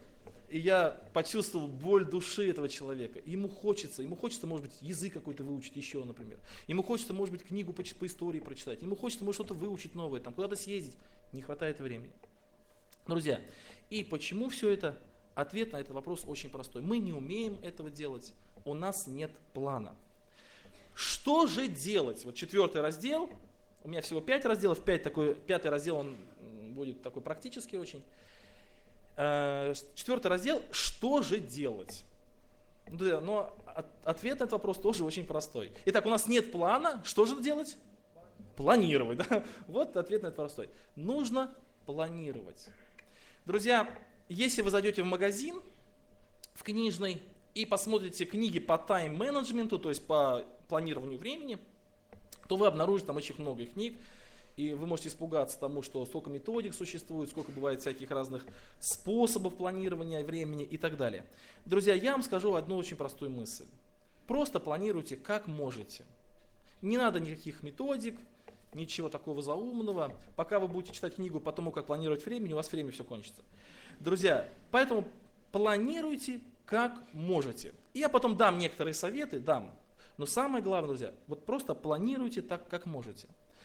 И я почувствовал боль души этого человека. Ему хочется, может быть, язык какой-то выучить еще, например. Ему хочется, может быть, книгу по истории прочитать. Ему хочется, может, что-то выучить новое, там, куда-то съездить. Не хватает времени. Друзья, и почему все это? Ответ на этот вопрос очень простой. Мы не умеем этого делать, у нас нет плана. Что же делать? Вот 4 раздел, у меня всего 5 разделов, 5 раздел, он будет такой практический очень. 4 раздел, что же делать? Но ответ на этот вопрос тоже очень простой. Итак, у нас нет плана, что же делать? Планировать. Да? Вот ответ на этот простой. Нужно планировать. Друзья, если вы зайдете в магазин, в книжный, и посмотрите книги по тайм-менеджменту, то есть по планированию времени, то вы обнаружите там очень много книг, и вы можете испугаться тому, что сколько методик существует, сколько бывает всяких разных способов планирования времени и так далее. Друзья, я вам скажу одну очень простую мысль. Просто планируйте как можете. Не надо никаких методик, ничего такого заумного. Пока вы будете читать книгу по тому, как планировать время, у вас время все кончится. Друзья, поэтому планируйте как можете. И я потом дам некоторые советы, дам. Но самое главное, друзья, вот просто планируйте так, как можете.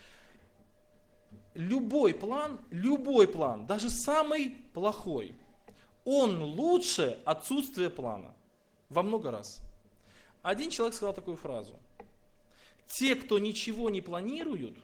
Любой план, даже самый плохой, он лучше отсутствия плана. Во много раз. Один человек сказал такую фразу. Те, кто ничего не планируют,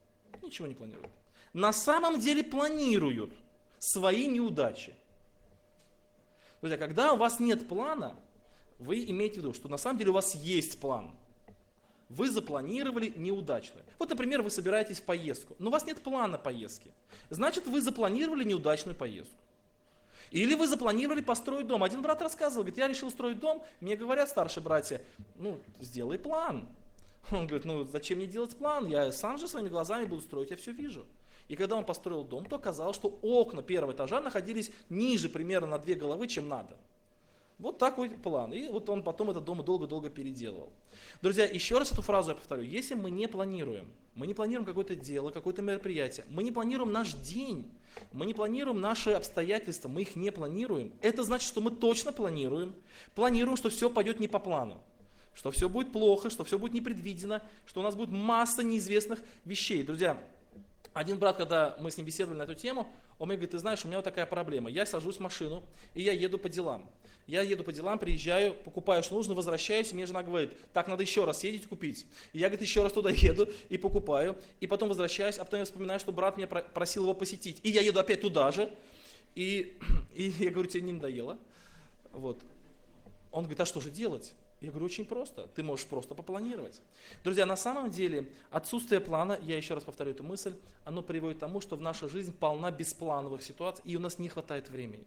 на самом деле планируют свои неудачи. Друзья, когда у вас нет плана, вы имеете в виду, что на самом деле у вас есть план. Вы запланировали неудачно. Вот, например, вы собираетесь в поездку, но у вас нет плана поездки. Значит, вы запланировали неудачную поездку. Или вы запланировали построить дом. Один брат рассказывал, говорит, я решил строить дом, мне говорят старшие братья, сделай план. Он говорит, зачем мне делать план? Я сам же своими глазами буду строить, я все вижу. И когда он построил дом, то оказалось, что окна первого этажа находились ниже примерно на 2 головы, чем надо. Вот такой план. И вот он потом этот дом долго-долго переделывал. Друзья, еще раз эту фразу я повторю. Если мы не планируем какое-то дело, какое-то мероприятие, мы не планируем наш день, мы не планируем наши обстоятельства, мы их не планируем, это значит, что мы точно планируем, что все пойдет не по плану, что все будет плохо, что все будет непредвидено, что у нас будет масса неизвестных вещей. Друзья, один брат, когда мы с ним беседовали на эту тему, он мне говорит, ты знаешь, у меня вот такая проблема. Я сажусь в машину, и я еду по делам. Приезжаю, покупаю, что нужно, возвращаюсь, и мне жена говорит, так, надо еще раз съездить купить. И я, говорит, еще раз туда еду и покупаю, и потом возвращаюсь, а потом я вспоминаю, что брат меня просил его посетить. И я еду опять туда же, и я говорю, тебе не надоело? Вот. Он говорит, а что же делать? Я говорю, очень просто. Ты можешь просто попланировать. Друзья, на самом деле отсутствие плана, я еще раз повторю эту мысль, оно приводит к тому, что в наша жизнь полна бесплановых ситуаций, и у нас не хватает времени.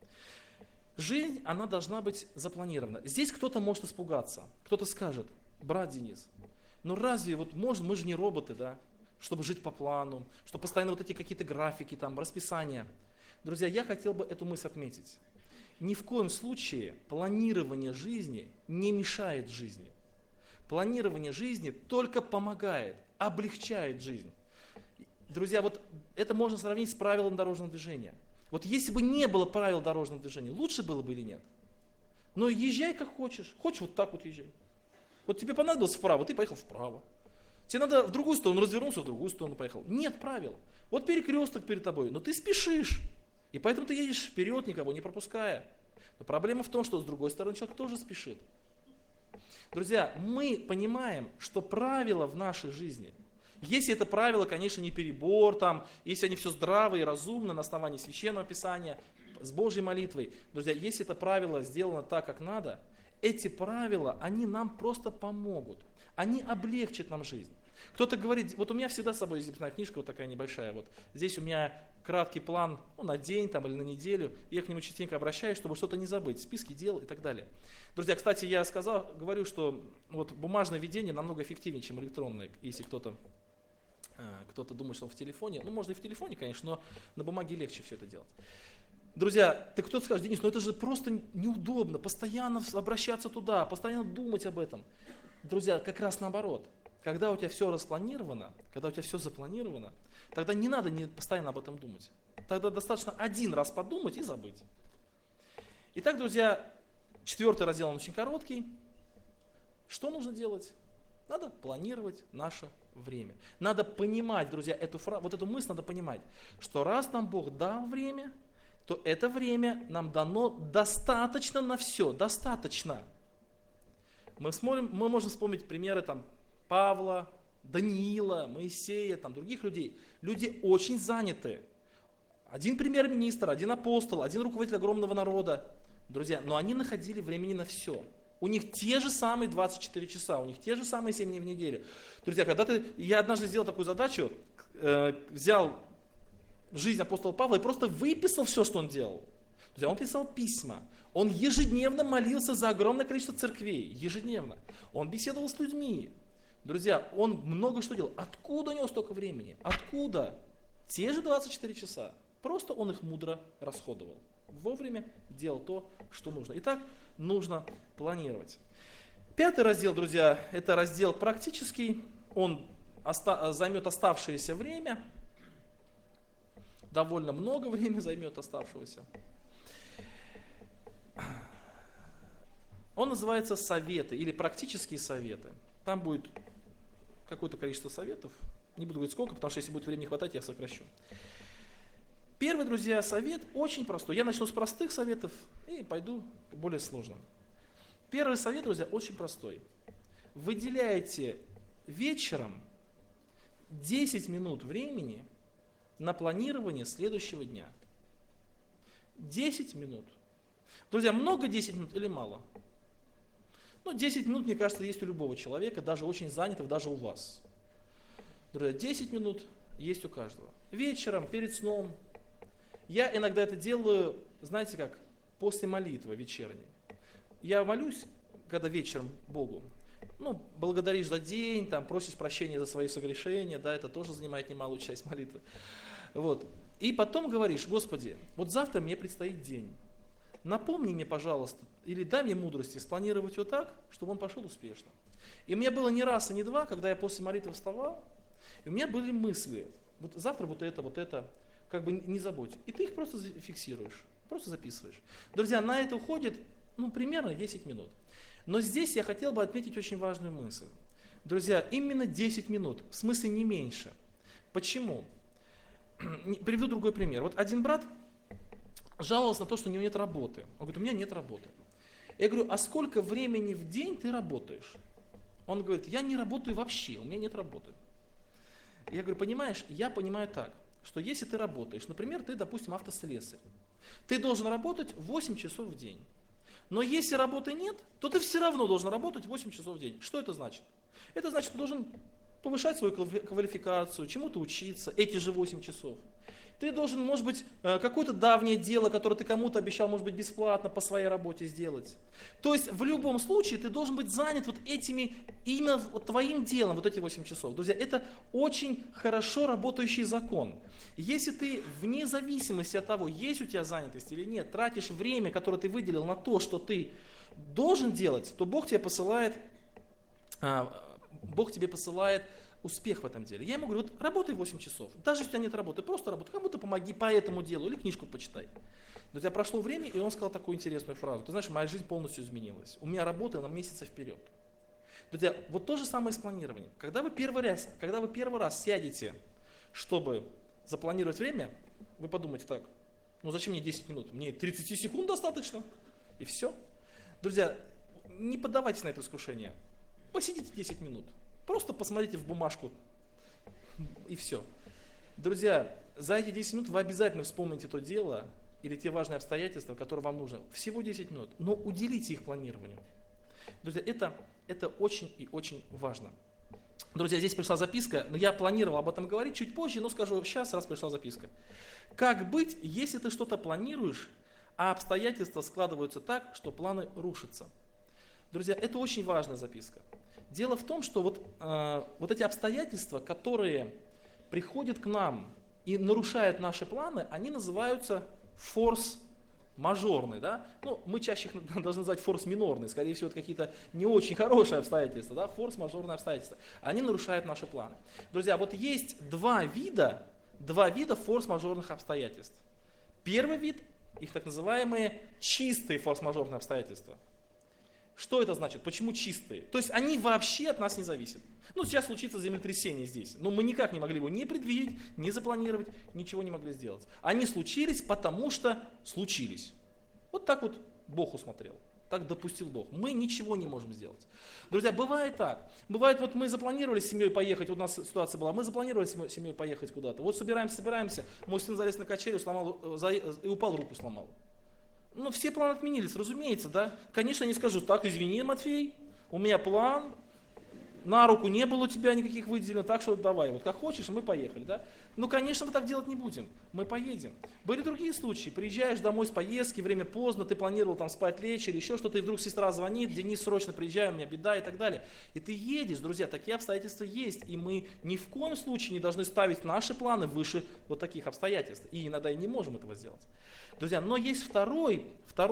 Жизнь, она должна быть запланирована. Здесь кто-то может испугаться. Кто-то скажет, брат Денис, разве мы же не роботы, да? Чтобы жить по плану, чтобы постоянно вот эти какие-то графики, расписания. Друзья, я хотел бы эту мысль отметить. Ни в коем случае планирование жизни не мешает жизни. Планирование жизни только помогает, облегчает жизнь. Друзья, вот это можно сравнить с правилом дорожного движения. Вот если бы не было правил дорожного движения, лучше было бы или нет? Но езжай как хочешь. Хочешь вот так вот езжай. Вот тебе понадобилось вправо, ты поехал вправо. Тебе надо в другую сторону, развернулся, в другую сторону поехал. Нет правил. Вот перекресток перед тобой, но ты спешишь. И поэтому ты едешь вперед, никого не пропуская. Но проблема в том, что с другой стороны человек тоже спешит. Друзья, мы понимаем, что правила в нашей жизни, если это правило, конечно, не перебор, если они все здраво и разумно на основании Священного Писания, с Божьей молитвой. Друзья, если это правило сделано так, как надо, эти правила, они нам просто помогут. Они облегчат нам жизнь. Кто-то говорит, вот у меня всегда с собой есть записная книжка вот такая небольшая, вот здесь у меня краткий план на день или на неделю, я к нему частенько обращаюсь, чтобы что-то не забыть, списки дел и так далее. Друзья, кстати, я говорю, что вот бумажное ведение намного эффективнее, чем электронное, если кто-то думает, что он в телефоне, можно и в телефоне, конечно, но на бумаге легче все это делать. Друзья, кто-то скажет, Денис, это же просто неудобно, постоянно обращаться туда, постоянно думать об этом. Друзья, как раз наоборот. Когда у тебя все распланировано, когда у тебя все запланировано, тогда не надо постоянно об этом думать. Тогда достаточно один раз подумать и забыть. Итак, друзья, 4 раздел, он очень короткий. Что нужно делать? Надо планировать наше время. Надо понимать, друзья, вот эту мысль надо понимать, что раз нам Бог дал время, то это время нам дано достаточно на все, достаточно. Мы можем вспомнить примеры там, Павла, Даниила, Моисея, там, других людей. Люди очень заняты. Один премьер-министр, один апостол, один руководитель огромного народа. Друзья, но они находили времени на все. У них те же самые 24 часа, у них те же самые 7 дней в неделю. Друзья, я однажды сделал такую задачу, взял жизнь апостола Павла и просто выписал все, что он делал. Друзья, он писал письма, он ежедневно молился за огромное количество церквей, ежедневно. Он беседовал с людьми. Друзья, он много что делал. Откуда у него столько времени? Откуда? Те же 24 часа. Просто он их мудро расходовал. Вовремя делал то, что нужно. Итак, нужно планировать. 5 раздел, друзья, это раздел практический. Он займет оставшееся время. Довольно много времени займет оставшегося. Он называется советы или практические советы. Там будет какое-то количество советов. Не буду говорить сколько, потому что если будет времени не хватать, я сокращу. Первый, друзья, совет очень простой. Я начну с простых советов и пойду к более сложным. Первый совет, друзья, очень простой. Выделяйте вечером 10 минут времени на планирование следующего дня. 10 минут. Друзья, много 10 минут или мало? 10 минут, мне кажется, есть у любого человека, даже очень занятого, даже у вас. Друзья, 10 минут есть у каждого. Вечером, перед сном. Я иногда это делаю, знаете как, после молитвы вечерней. Я молюсь, когда вечером Богу, благодаришь за день, там, просишь прощения за свои согрешения, да, это тоже занимает немалую часть молитвы. Вот. И потом говоришь: Господи, вот завтра мне предстоит день. Напомни мне, пожалуйста, или дай мне мудрости спланировать его так, чтобы он пошел успешно. И у меня было не раз и не два, когда я после молитвы вставал, и у меня были мысли: вот завтра вот это, как бы не забудь. И ты их просто фиксируешь, просто записываешь. Друзья, на это уходит примерно 10 минут. Но здесь я хотел бы отметить очень важную мысль. Друзья, именно 10 минут, в смысле не меньше. Почему? Приведу другой пример. Вот один брат жаловался на то, что у него нет работы. Он говорит: у меня нет работы. Я говорю: а сколько времени в день ты работаешь? Он говорит: я не работаю вообще, у меня нет работы. Я говорю: понимаешь, я понимаю так, что если ты работаешь, например, ты, допустим, автослесарь, ты должен работать 8 часов в день. Но если работы нет, то ты все равно должен работать 8 часов в день. Что это значит? Это значит, что ты должен повышать свою квалификацию, чему-то учиться, эти же 8 часов. Ты должен, может быть, какое-то давнее дело, которое ты кому-то обещал, может быть, бесплатно по своей работе сделать. То есть в любом случае ты должен быть занят вот этими, именно твоим делом, вот эти 8 часов. Друзья, это очень хорошо работающий закон. Если ты вне зависимости от того, есть у тебя занятость или нет, тратишь время, которое ты выделил на то, что ты должен делать, то Бог тебе посылает успех в этом деле. Я ему говорю: вот работай 8 часов, даже если у тебя нет работы, просто работай, кому-то помоги по этому делу или книжку почитай. Друзья, прошло время, и он сказал такую интересную фразу: ты знаешь, моя жизнь полностью изменилась, у меня работа на месяцы вперед. Друзья, вот то же самое с планированием. Когда вы первый раз сядете, чтобы запланировать время, вы подумаете: так, зачем мне 10 минут, мне 30 секунд достаточно, и все. Друзья, не поддавайтесь на это искушение, посидите 10 минут. Просто посмотрите в бумажку, и все. Друзья, за эти 10 минут вы обязательно вспомните то дело или те важные обстоятельства, которые вам нужны. Всего 10 минут, но уделите их планированию. Друзья, это очень и очень важно. Друзья, здесь пришла записка, но я планировал об этом говорить чуть позже, но скажу сейчас, раз пришла записка. Как быть, если ты что-то планируешь, а обстоятельства складываются так, что планы рушатся? Друзья, это очень важная записка. Дело в том, что вот эти обстоятельства, которые приходят к нам и нарушают наши планы, они называются форс-мажорные. Да? Мы чаще их должны называть форс-минорные, скорее всего, это какие-то не очень хорошие обстоятельства, да? Форс-мажорные обстоятельства. Они нарушают наши планы. Друзья, вот есть два вида форс-мажорных обстоятельств. Первый вид их так называемые чистые форс-мажорные обстоятельства. Что это значит? Почему чистые? То есть они вообще от нас не зависят. Ну, сейчас случится землетрясение здесь, но мы никак не могли его ни предвидеть, ни запланировать, ничего не могли сделать. Они случились, потому что случились. Вот так вот Бог усмотрел, так допустил Бог. Мы ничего не можем сделать. Друзья, бывает так. Бывает, вот мы запланировали с семьей поехать, вот у нас ситуация была, мы запланировали с семьей поехать куда-то. Вот собираемся, мой сын залез на качели, и упал, руку сломал. Ну, все планы отменились, разумеется, да. Конечно, я не скажу, так, извини, Матфей, у меня план, на руку не было у тебя никаких выделено, так что давай, вот как хочешь, мы поехали, да. Ну, конечно, мы так делать не будем, мы поедем. Были другие случаи, приезжаешь домой с поездки, время поздно, ты планировал там спать, лечь или еще что-то, и вдруг сестра звонит, Денис, срочно приезжай, у меня беда и так далее. И ты едешь, друзья, такие обстоятельства есть, и мы ни в коем случае не должны ставить наши планы выше вот таких обстоятельств, и иногда и не можем этого сделать. Друзья, но есть второй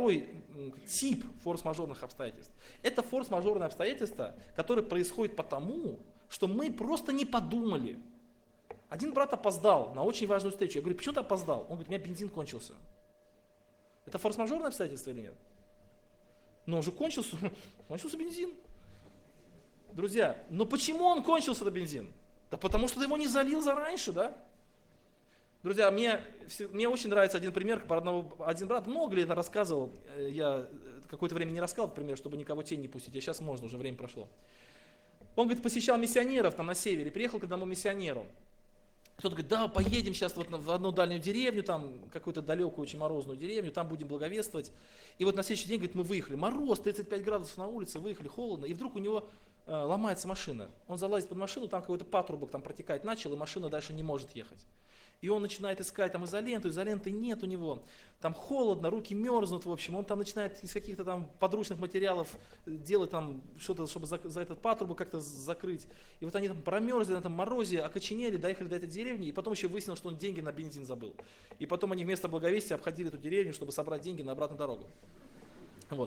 тип форс-мажорных обстоятельств. Это форс-мажорные обстоятельства, которые происходят потому, что мы просто не подумали. Один брат опоздал на очень важную встречу. Я говорю, почему ты опоздал? Он говорит, у меня бензин кончился. Это форс-мажорное обстоятельство или нет? Но он же кончился бензин. Друзья, но почему он кончился, этот бензин? Да потому что ты его не залил зараньше, да? Друзья, мне очень нравится один пример, один брат много лет рассказывал, я какое-то время не рассказывал, например, чтобы никого тень не пустить, а сейчас можно, уже время прошло. Он, говорит, посещал миссионеров там на севере, приехал к одному миссионеру. Кто-то говорит, да, поедем сейчас вот в одну дальнюю деревню, там какую-то далекую, очень морозную деревню, там будем благовествовать. И вот на следующий день, говорит, мы выехали, мороз, 35 градусов на улице, выехали, холодно, и вдруг у него ломается машина. Он залазит под машину, там какой-то патрубок там протекать начал, и машина дальше не может ехать. И он начинает искать там изоленты нет у него, там холодно, руки мерзнут, в общем, он там начинает из каких-то там подручных материалов делать там что-то, чтобы за этот патрубок как-то закрыть. И вот они там промерзли на этом морозе, окоченели, доехали до этой деревни, и потом еще выяснилось, что он деньги на бензин забыл. И потом они вместо благовестия обходили эту деревню, чтобы собрать деньги на обратную дорогу. Вот.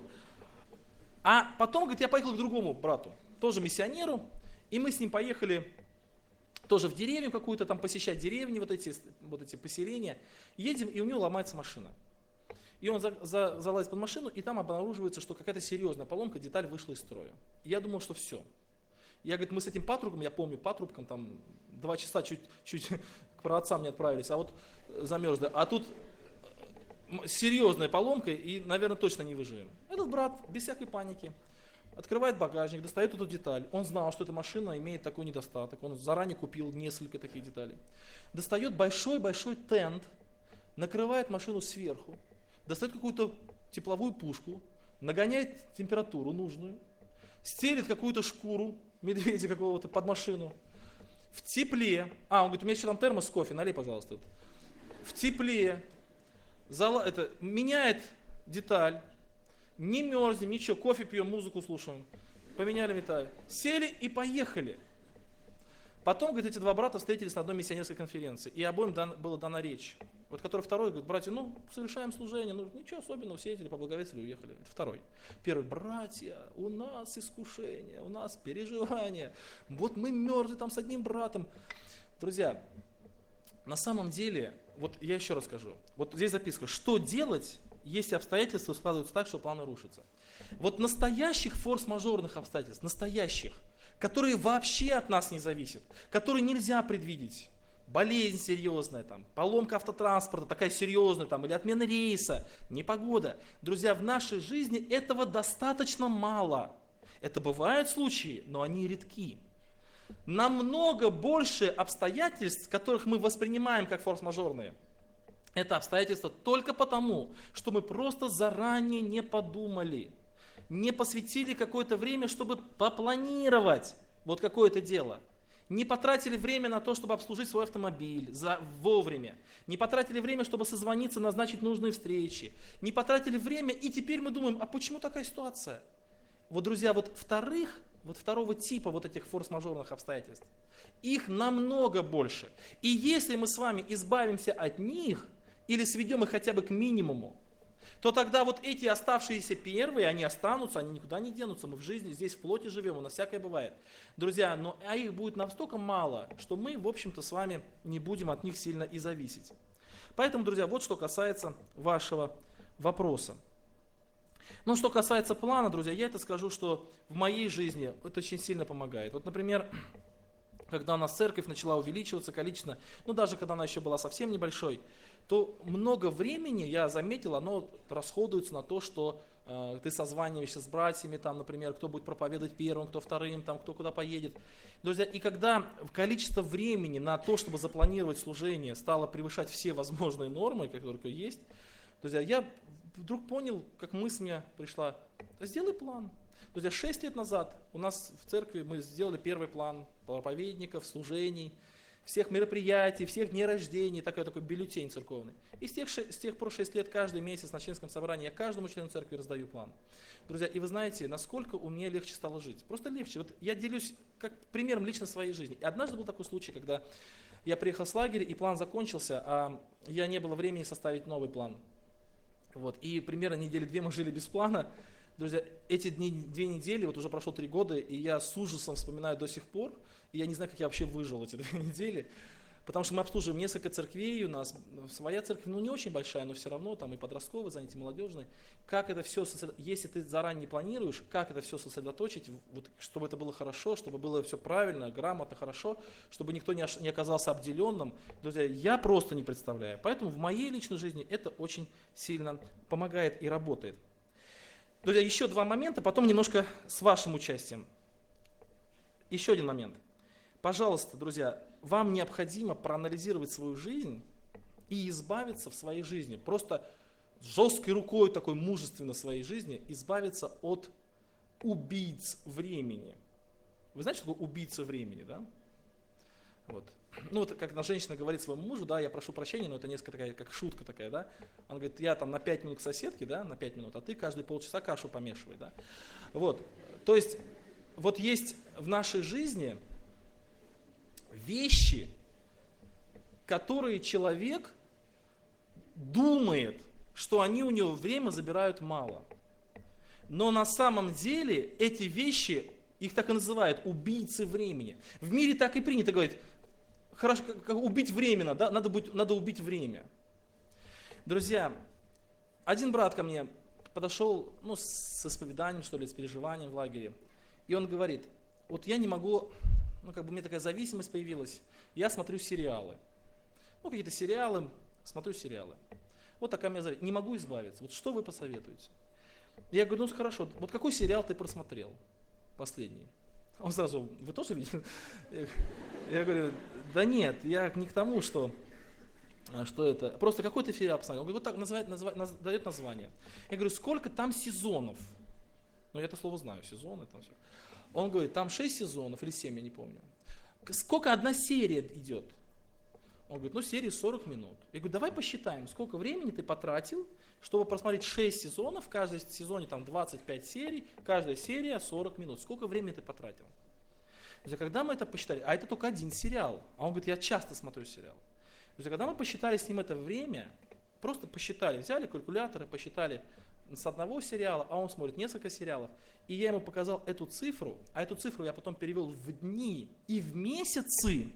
А потом, говорит, я поехал к другому брату, тоже миссионеру, и мы с ним поехали тоже в деревню какую-то, там посещать деревни, вот эти поселения. Едем, и у него ломается машина. И он залазит под машину, и там обнаруживается, что какая-то серьезная поломка, деталь вышла из строя. И я думал, что все. Я, говорит, мы с этим патрубком, я помню, патрубком, там 2 часа чуть к праотцам не отправились, а вот замерзли. А тут серьезная поломка, и, наверное, точно не выживем. Этот брат, без всякой паники, открывает багажник, достает эту деталь. Он знал, что эта машина имеет такой недостаток. Он заранее купил несколько таких деталей. Достает большой-большой тент, накрывает машину сверху, достает какую-то тепловую пушку, нагоняет температуру нужную, стелит какую-то шкуру медведя какого-то под машину. В тепле, он говорит, у меня еще там термос с кофе, налей, пожалуйста. В тепле меняет деталь. Не мерзнем, ничего, кофе пьем, музыку слушаем. Поменяли металл. Сели и поехали. Потом, говорит, эти 2 брата встретились на одной миссионерской конференции. И обоим была дана речь. Вот который второй говорит, братья, совершаем служение. Ничего особенного, встретили, поблаговествовали, уехали. Это второй. Первый, братья, у нас искушение, у нас переживания. Вот мы мерзли там с одним братом. Друзья, на самом деле, вот я еще раз скажу. Вот здесь записка, что делать, если обстоятельства складываются так, что планы рушатся. Вот настоящих форс-мажорных обстоятельств, настоящих, которые вообще от нас не зависят, которые нельзя предвидеть, болезнь серьезная, там, поломка автотранспорта такая серьезная, там, или отмена рейса, непогода. Друзья, в нашей жизни этого достаточно мало. Это бывают случаи, но они редки. Намного больше обстоятельств, которых мы воспринимаем как форс-мажорные. Это обстоятельства только потому, что мы просто заранее не подумали, не посвятили какое-то время, чтобы попланировать вот какое-то дело. Не потратили время на то, чтобы обслужить свой автомобиль вовремя. Не потратили время, чтобы созвониться, назначить нужные встречи. Не потратили время, и теперь мы думаем, а почему такая ситуация? Вот, друзья, второго типа вот этих форс-мажорных обстоятельств, их намного больше. И если мы с вами избавимся от них, или сведем их хотя бы к минимуму, то тогда вот эти оставшиеся первые, они останутся, они никуда не денутся. Мы в жизни здесь в плоти живем, у нас всякое бывает. Друзья, их будет настолько мало, что мы, в общем-то, с вами не будем от них сильно и зависеть. Поэтому, друзья, вот что касается вашего вопроса. Ну, что касается плана, друзья, я это скажу, что в моей жизни это очень сильно помогает. Вот, например, когда у нас церковь начала увеличиваться количественно, ну, даже когда она еще была совсем небольшой, то много времени, я заметил, оно расходуется на то, что ты созваниваешься с братьями, там, например, кто будет проповедовать первым, кто вторым, там, кто куда поедет. Друзья, и когда количество времени на то, чтобы запланировать служение, стало превышать все возможные нормы, которые только есть, друзья, я вдруг понял, как мысль мне пришла: сделай план. Друзья, 6 лет назад у нас в церкви мы сделали первый план проповедников, служений, всех мероприятий, всех дней рождения, такой бюллетень церковный. И с тех пор 6 лет каждый месяц на членском собрании я каждому члену церкви раздаю план. Друзья, и вы знаете, насколько у меня легче стало жить. Просто легче. Вот я делюсь как примером лично своей жизни. И однажды был такой случай, когда я приехал с лагеря, и план закончился, а я не было времени составить новый план. Вот. И примерно недели 2 мы жили без плана. Друзья, эти 2 недели, вот уже прошло 3 года, и я с ужасом вспоминаю до сих пор, и я не знаю, как я вообще выжил эти 2 недели, потому что мы обслуживаем несколько церквей, у нас своя церковь, ну не очень большая, но все равно, там и подростковые занятия, молодежные. Как это все, если ты заранее планируешь, как это все сосредоточить, вот, чтобы это было хорошо, чтобы было все правильно, грамотно, хорошо, чтобы никто не оказался обделенным. Друзья, я просто не представляю. Поэтому в моей личной жизни это очень сильно помогает и работает. Друзья, еще 2 момента, потом немножко с вашим участием. Еще один момент. Пожалуйста, друзья, вам необходимо проанализировать свою жизнь и избавиться в своей жизни, просто жесткой рукой такой мужественно в своей жизни, избавиться от убийц времени. Вы знаете, что такое убийца времени, да? Вот. Ну вот как женщина говорит своему мужу: да, я прошу прощения, но это несколько такая, как шутка такая, да. Он говорит: я там на 5 минут к соседке, да, на 5 минут, а ты каждые полчаса кашу помешивай, да. Вот. То есть, вот есть в нашей жизни вещи, которые человек думает, что они у него время забирают мало. Но на самом деле эти вещи, их так и называют убийцы времени. В мире так и принято говорить: хорошо, как убить временно, да? Надо убить время. Друзья, один брат ко мне подошел, ну, с исповеданием, что ли, с переживанием в лагере. И он говорит: вот я не могу, ну, как бы у меня такая зависимость появилась, я смотрю сериалы. Ну, какие-то сериалы, смотрю сериалы. Вот такая меня зависимость, не могу избавиться. Вот что вы посоветуете? Я говорю: ну, хорошо, вот какой сериал ты просмотрел последний? Он сразу: вы тоже видели? Я говорю: да нет, я не к тому, что это. Просто какой-то сериал посмотрел. Он говорит: вот так дает название. Я говорю: сколько там сезонов? Ну, я это слово знаю, сезоны там все. Он говорит: там 6 сезонов или 7, я не помню. Сколько одна серия идет? Он говорит: ну, серии 40 минут. Я говорю: давай посчитаем, сколько времени ты потратил, чтобы просмотреть 6 сезонов, в каждом сезоне там 25 серий, каждая серия 40 минут. Сколько времени ты потратил? Когда мы это посчитали, а это только один сериал, а он говорит: я часто смотрю сериал. Когда мы посчитали с ним это время, просто посчитали, взяли калькуляторы, посчитали с одного сериала, а он смотрит несколько сериалов, и я ему показал эту цифру, а эту цифру я потом перевел в дни и в месяцы,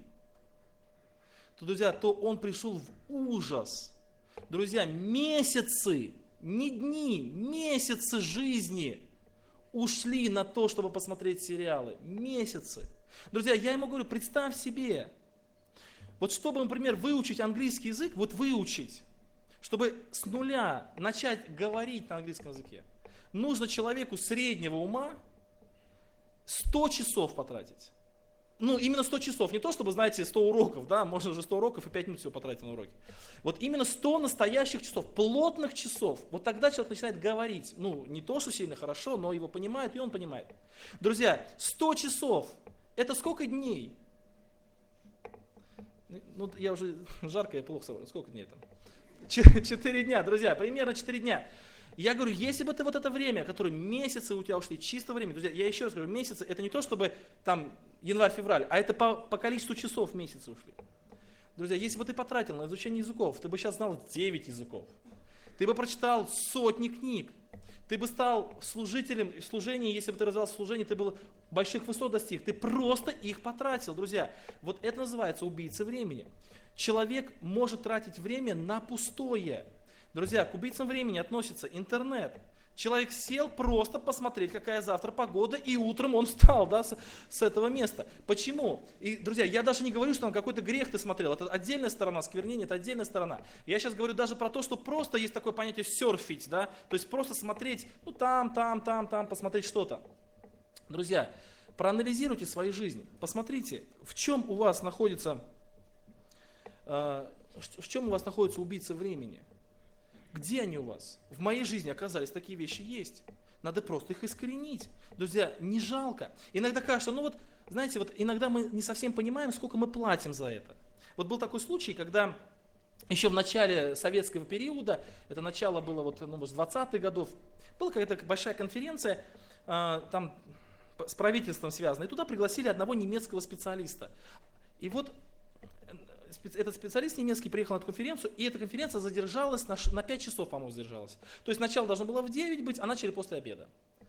то, друзья, то он пришел в ужас. Друзья, месяцы, не дни, месяцы жизни ушли на то, чтобы посмотреть сериалы. Месяцы. Друзья, я ему говорю: представь себе, вот чтобы, например, выучить английский язык, вот выучить, чтобы с нуля начать говорить на английском языке, нужно человеку среднего ума 100 часов потратить. Ну, именно 100 часов, не то, чтобы, знаете, 100 уроков, да, можно же 100 уроков и 5 минут всего потратить на уроки. Вот именно 100 настоящих часов, плотных часов, вот тогда человек начинает говорить, ну, не то, что сильно хорошо, но его понимает, и он понимает. Друзья, 100 часов, это сколько дней? Ну, я уже жарко, я плохо собрал, сколько дней там? 4 дня, друзья, примерно 4 дня. Я говорю: если бы ты вот это время, которое месяцы у тебя ушли, чисто время, друзья, я еще раз говорю, месяцы, это не то, чтобы там январь-февраль, а это по количеству часов месяцы ушли. Друзья, если бы ты потратил на изучение языков, ты бы сейчас знал 9 языков, ты бы прочитал сотни книг, ты бы стал служителем в служении, если бы ты развивался в служении, ты бы больших высот достиг, ты просто их потратил, друзья. Вот это называется убийца времени. Человек может тратить время на пустое. Друзья, к убийцам времени относится интернет. Человек сел просто посмотреть, какая завтра погода, и утром он встал, да, с этого места. Почему? И, друзья, я даже не говорю, что там какой-то грех ты смотрел, это отдельная сторона, сквернение, это отдельная сторона. Я сейчас говорю даже про то, что просто есть такое понятие серфить, да, то есть просто смотреть, ну там, посмотреть что-то. Друзья, проанализируйте свою жизнь, посмотрите, в чем у вас находится убийца времени. Где они у вас? В моей жизни оказались такие вещи есть. Надо просто их искоренить. Друзья, не жалко. Иногда кажется, ну вот, знаете, вот иногда мы не совсем понимаем, сколько мы платим за это. Вот был такой случай, когда еще в начале советского периода, это начало было вот, ну, с 20-х годов, была какая-то большая конференция, там с правительством связана, и туда пригласили одного немецкого специалиста. И вот этот специалист немецкий приехал на эту конференцию, и эта конференция задержалась на 5 часов, по-моему, задержалась. То есть начало должно было в 9 быть, а начали после обеда.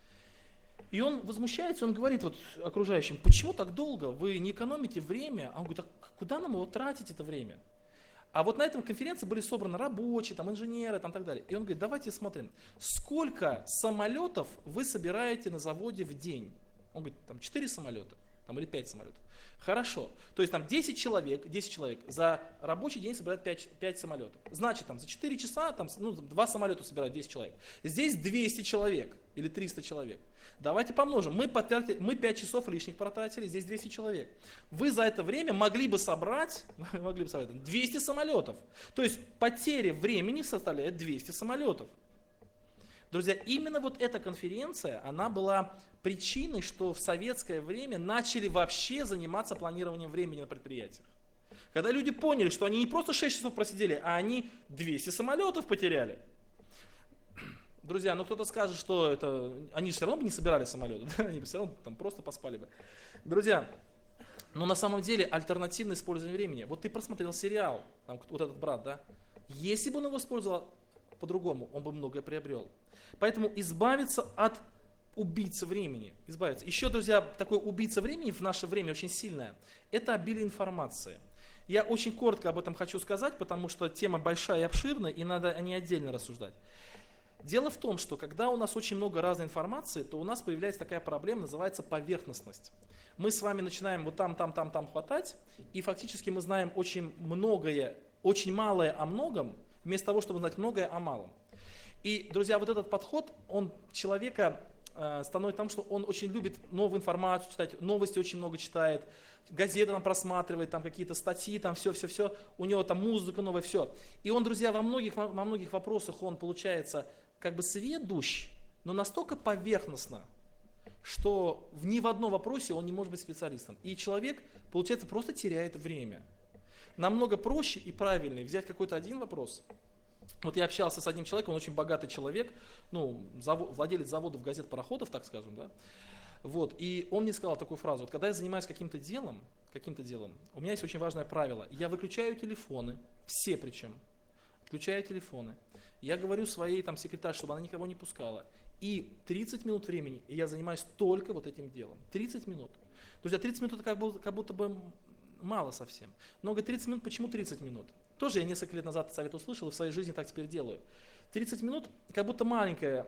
И он возмущается, он говорит вот окружающим, почему так долго, вы не экономите время? А он говорит, а куда нам его тратить это время? А вот на этом конференции были собраны рабочие, там, инженеры, там, так далее. И он говорит, давайте смотрим, сколько самолетов вы собираете на заводе в день? Он говорит, там 4 самолета, там, или 5 самолетов. Хорошо. То есть там 10 человек за рабочий день собирают 5 самолетов. Значит, там за 4 часа там, 2 самолета собирают 10 человек. Здесь 200 человек или 300 человек. Давайте помножим. Мы 5 часов лишних потратили, здесь 200 человек. Вы за это время могли бы собрать 200 самолетов. То есть потери времени составляет 200 самолетов. Друзья, именно вот эта конференция, она была причиной, что в советское время начали вообще заниматься планированием времени на предприятиях. Когда люди поняли, что они не просто 6 часов просидели, а они 200 самолетов потеряли. Друзья, ну кто-то скажет, что это они все равно бы не собирали самолеты, да? Они бы все равно там просто поспали бы. Друзья, но на самом деле альтернативное использование времени. Вот ты просмотрел сериал, там, вот этот брат, да? Если бы он его использовал по-другому, он бы многое приобрел. Поэтому избавиться от убийцы времени. Избавиться. Еще, друзья, такой убийца времени в наше время очень сильное. Это обилие информации. Я очень коротко об этом хочу сказать, потому что тема большая и обширная, и надо о ней отдельно рассуждать. Дело в том, что когда у нас очень много разной информации, то у нас появляется такая проблема, называется поверхностность. Мы с вами начинаем вот там хватать, и фактически мы знаем очень многое, очень малое о многом, вместо того, чтобы знать многое о малом. И, друзья, вот этот подход, он человека становится тому, что он очень любит новую информацию читать, новости очень много читает, газеты там просматривает, там какие-то статьи, там все, у него там музыка новая, все. И он, друзья, во многих вопросах он получается как бы сведущ, но настолько поверхностно, что ни в одном вопросе он не может быть специалистом. И человек, получается, просто теряет время. Намного проще и правильнее взять какой-то один вопрос. Вот я общался с одним человеком, он очень богатый человек, ну, владелец заводов, газет, пароходов, так скажем, да. Вот, и он мне сказал такую фразу: вот когда я занимаюсь каким-то делом, у меня есть очень важное правило. Я выключаю телефоны, все причем, включаю телефоны. Я говорю своей там секретарше, чтобы она никого не пускала. И 30 минут времени, и я занимаюсь только вот этим делом. 30 минут. Друзья, 30 минут это как будто бы мало совсем. Но 30 минут, почему 30 минут? Тоже я несколько лет назад совет услышал и в своей жизни так теперь делаю. 30 минут как будто маленькое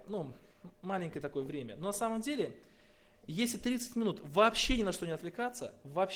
такое время. Но на самом деле, если 30 минут вообще ни на что не отвлекаться,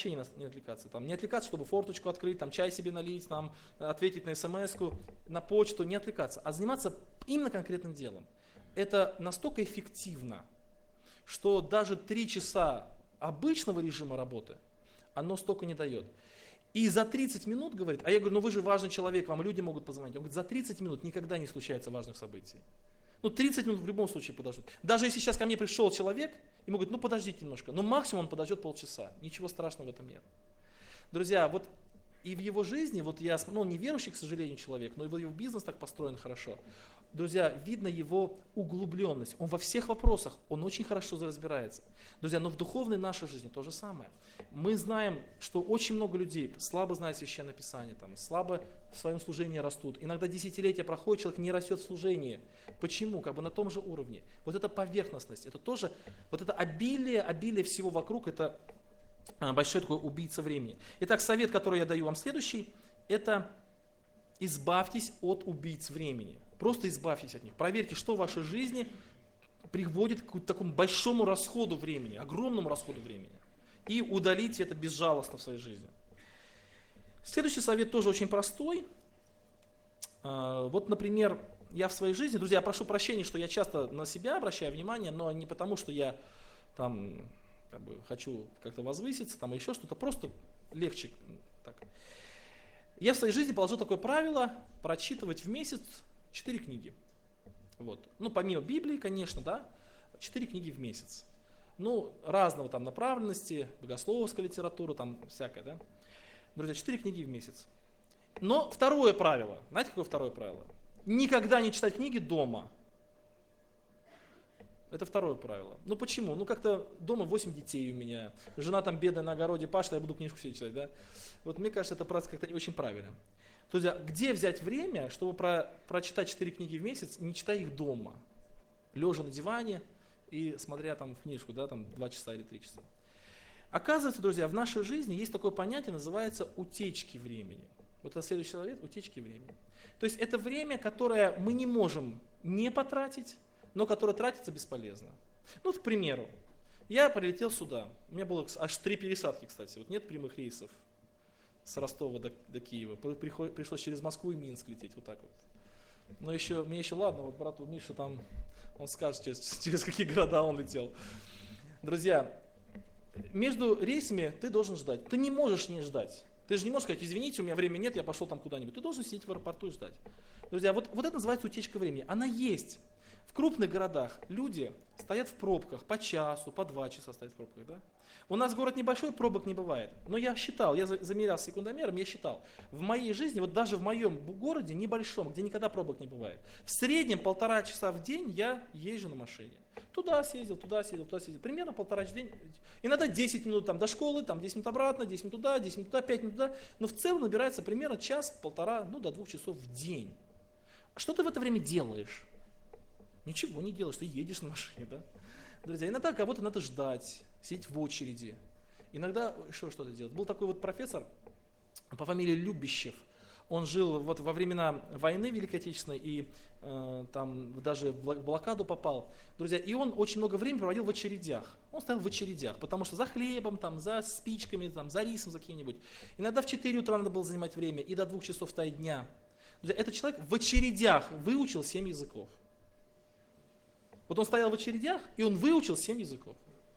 там, не отвлекаться, чтобы форточку открыть, там, чай себе налить, там, ответить на смс-ку, на почту, не отвлекаться, а заниматься именно конкретным делом. Это настолько эффективно, что даже 3 часа обычного режима работы, оно столько не дает. И за 30 минут, говорит, а я говорю, ну вы же важный человек, вам люди могут позвонить. Он говорит, за 30 минут никогда не случается важных событий. Ну 30 минут в любом случае подождут. Даже если сейчас ко мне пришел человек, ему говорит, ну подождите немножко, но максимум он подождет полчаса. Ничего страшного в этом нет. Друзья, вот и в его жизни, вот я, не верующий, к сожалению, человек, но его бизнес так построен хорошо. Друзья, видно его углубленность. Он во всех вопросах, он очень хорошо разбирается. Друзья, но в духовной нашей жизни то же самое. Мы знаем, что очень много людей слабо знают Священное Писание, там, слабо в своем служении растут. Иногда десятилетия проходит, человек не растет в служении. Почему? Как бы на том же уровне. Вот эта поверхностность, это тоже, вот это обилие всего вокруг, это большой такой убийца времени. Итак, совет, который я даю вам следующий. это избавьтесь от убийц времени. Просто избавьтесь от них. Проверьте, что в вашей жизни приводит к такому большому расходу времени, огромному расходу времени. И удалите это безжалостно в своей жизни. Следующий совет тоже очень простой. Вот, например, я в своей жизни, друзья, прошу прощения, что я часто на себя обращаю внимание, но не потому, что я там хочу как-то возвыситься, там еще что-то, просто легче. Так. Я в своей жизни положил такое правило прочитывать в месяц 4 книги. Вот. Ну, помимо Библии, конечно, да, 4 книги в месяц. Ну, разного там направленности, богословская литература, там всякое, да. Друзья, 4 книги в месяц. Но второе правило, знаете, какое второе правило? Никогда не читать книги дома. Это второе правило. Ну почему? Ну как-то дома 8 детей у меня, жена там бедная на огороде пашет, я буду книжку все читать, да? Вот мне кажется, это просто как-то не очень правильно. Друзья, где взять время, чтобы прочитать 4 книги в месяц, не читая их дома, лежа на диване и смотря там книжку, да, там 2 часа или 3 часа. Оказывается, друзья, в нашей жизни есть такое понятие, называется утечки времени. Вот это следующий совет, утечки времени. То есть это время, которое мы не можем не потратить, но которое тратится бесполезно. Ну, к примеру, я прилетел сюда, у меня было аж 3 пересадки, кстати, вот нет прямых рейсов с Ростова до Киева, пришлось через Москву и Минск лететь, вот так вот. Но еще, мне еще ладно, вот брату Мише там, он скажет, через какие города он летел. Друзья, между рейсами ты должен ждать, ты не можешь не ждать. Ты же не можешь сказать, извините, у меня времени нет, я пошел там куда-нибудь. Ты должен сидеть в аэропорту и ждать. Друзья, вот это называется утечка времени. Она есть. В крупных городах люди стоят в пробках по часу, по 2 часа стоят в пробках. Да? У нас город небольшой, пробок не бывает. Но я считал, я замерял секундомером, я считал. В моей жизни, вот даже в моем городе небольшом, где никогда пробок не бывает, в среднем 1,5 часа в день я езжу на машине. Туда съездил, туда съездил, туда съездил. Примерно 1,5 часа в день. Иногда 10 минут там, до школы, там, 10 минут обратно, 10 минут туда, 10 минут туда, 5 минут туда. Но в целом набирается примерно час-полтора, ну до 2 часов в день. Что ты в это время делаешь? Ничего не делаешь, ты едешь на машине, да? Друзья, иногда кого-то надо ждать, сидеть в очереди. Иногда еще что-то делать. Был такой вот профессор по фамилии Любящев. Он жил вот во времена войны Великой Отечественной и там даже в блокаду попал. Друзья, и он очень много времени проводил в очередях. Он стоял в очередях, потому что за хлебом, там, за спичками, там, за рисом, за каким-нибудь. Иногда в 4 утра надо было занимать время и до 2 часов стоять дня. Друзья, этот человек в очередях выучил 7 языков. Вот он стоял в очередях, и он выучил 7 языков.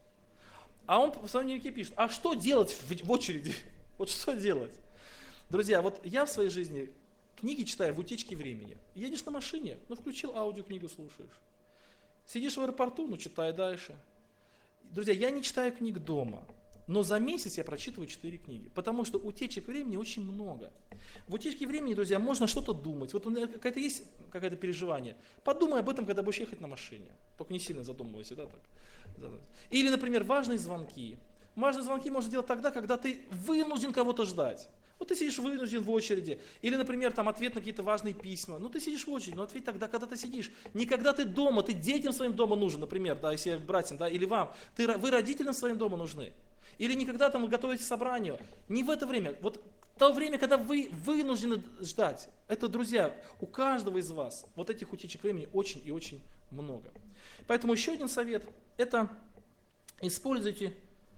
А он в своем дневнике пишет, а что делать в очереди? Вот что делать? Друзья, вот я в своей жизни книги читаю в утечке времени. Едешь на машине, ну включил аудиокнигу, слушаешь. Сидишь в аэропорту, ну читай дальше. Друзья, я не читаю книг дома, но за месяц я прочитываю 4 книги, потому что утечек времени очень много. В утечке времени, друзья, можно что-то думать. Вот какое-то есть какое-то переживание. Подумай об этом, когда будешь ехать на машине. Только не сильно задумывайся, да, так. Или, например, важные звонки. Важные звонки можно делать тогда, когда ты вынужден кого-то ждать. Вот ты сидишь вынужден в очереди. Или, например, там ответ на какие-то важные письма. Ну, ты сидишь в очереди, но ответь тогда, когда ты сидишь. Не когда ты дома, ты детям своим дома нужен, например, да, если братьям, да, или вам. Вы родителям своим дома нужны. Или не когда там вы готовитесь к собранию. Не в это время. Вот то время, когда вы вынуждены ждать. Это, друзья, у каждого из вас вот этих утечек времени очень и очень много. Поэтому еще один совет – это используйте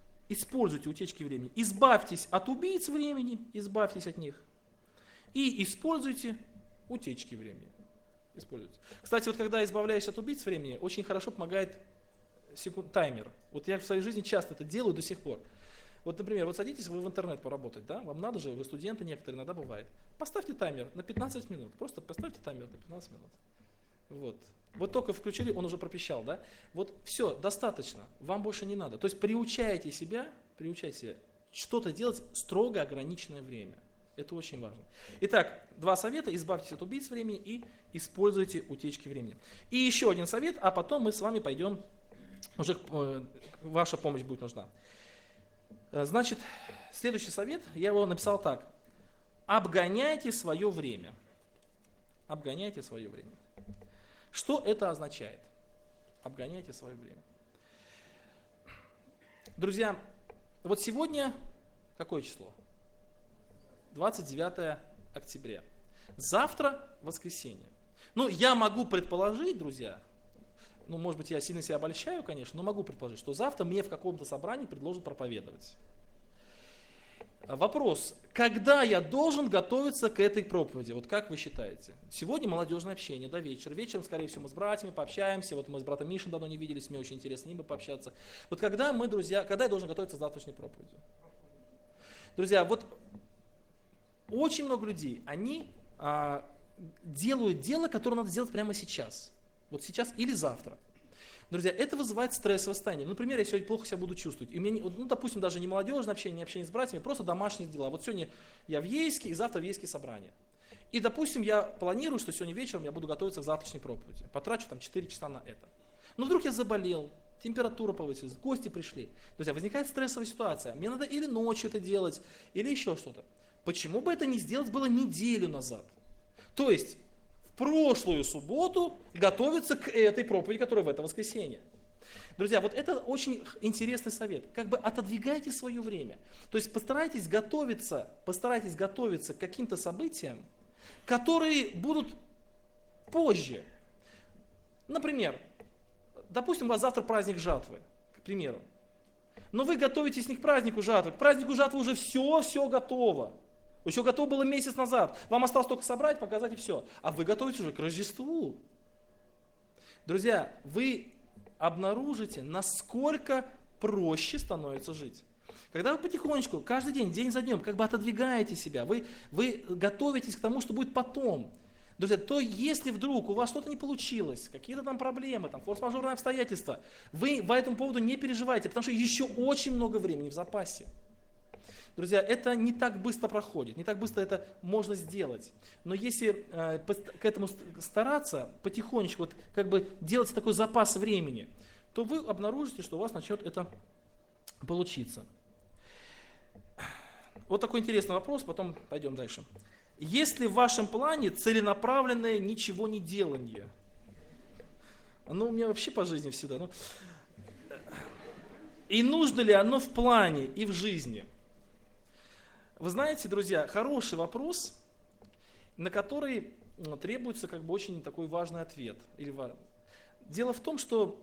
утечки времени. Избавьтесь от убийц времени, избавьтесь от них. И используйте утечки времени. Используйте. Кстати, вот когда избавляешься от убийц времени, очень хорошо помогает таймер. Вот я в своей жизни часто это делаю до сих пор. Вот, например, вот садитесь вы в интернет поработать, да? Вам надо же, вы студенты некоторые, иногда бывает. Поставьте таймер на 15 минут. Просто поставьте таймер на 15 минут. Вот. Вот только включили, он уже пропищал, да? Вот все, достаточно, вам больше не надо. То есть приучайте себя что-то делать строго ограниченное время. Это очень важно. Итак, 2 совета: избавьтесь от убийц времени и используйте утечки времени. И еще один совет, а потом мы с вами пойдем, уже ваша помощь будет нужна. Значит, следующий совет, я его написал так. Обгоняйте свое время. Обгоняйте свое время. Что это означает? Обгоняйте свое время. Друзья, вот сегодня какое число? 29 октября. Завтра воскресенье. Ну, я могу предположить, друзья, ну, может быть, я сильно себя обольщаю, конечно, но могу предположить, что завтра мне в каком-то собрании предложат проповедовать. Вопрос, когда я должен готовиться к этой проповеди? Вот как вы считаете? Сегодня молодежное общение до вечера. Вечером, скорее всего, мы с братьями пообщаемся. Вот мы с братом Мишей давно не виделись, мне очень интересно с ним пообщаться. Вот когда мы, друзья, когда я должен готовиться к завтрашней проповеди? Друзья, вот очень много людей, они делают дело, которое надо сделать прямо сейчас. Вот сейчас или завтра. Друзья, это вызывает стрессовое состояние. Например, я сегодня плохо себя буду чувствовать. И у меня, ну, допустим, даже не молодежное общение, не общение с братьями, просто домашние дела. Вот сегодня я в Ейске, и завтра в Ейске собрание. И, допустим, я планирую, что сегодня вечером я буду готовиться к завтрашней проповеди. Потрачу там 4 часа на это. Но вдруг я заболел, температура повысилась, гости пришли. Друзья, возникает стрессовая ситуация. Мне надо или ночью это делать, или еще что-то. Почему бы это не сделать было неделю назад? То есть, в прошлую субботу готовиться к этой проповеди, которая в это воскресенье. Друзья, вот это очень интересный совет. Как бы отодвигайте свое время. То есть постарайтесь готовиться к каким-то событиям, которые будут позже. Например, допустим, у вас завтра праздник жатвы, к примеру. Но вы готовитесь не к празднику жатвы. К празднику жатвы уже все готово. Еще готово было месяц назад. Вам осталось только собрать, показать и все. А вы готовитесь уже к Рождеству. Друзья, вы обнаружите, насколько проще становится жить. Когда вы потихонечку, каждый день, день за днем, как бы отодвигаете себя, вы готовитесь к тому, что будет потом. Друзья, то если вдруг у вас что-то не получилось, какие-то там проблемы, там форс-мажорные обстоятельства, вы по этому поводу не переживайте, потому что еще очень много времени в запасе. Друзья, это не так быстро проходит, не так быстро это можно сделать. Но если к этому стараться, потихонечку, вот, как бы делать такой запас времени, то вы обнаружите, что у вас начнет это получиться. Вот такой интересный вопрос, потом пойдем дальше. Есть ли в вашем плане целенаправленное ничего не делание? Оно у меня вообще по жизни всегда. И нужно ли оно в плане и в жизни? Вы знаете, друзья, хороший вопрос, на который требуется как бы очень такой важный ответ. Дело в том, что...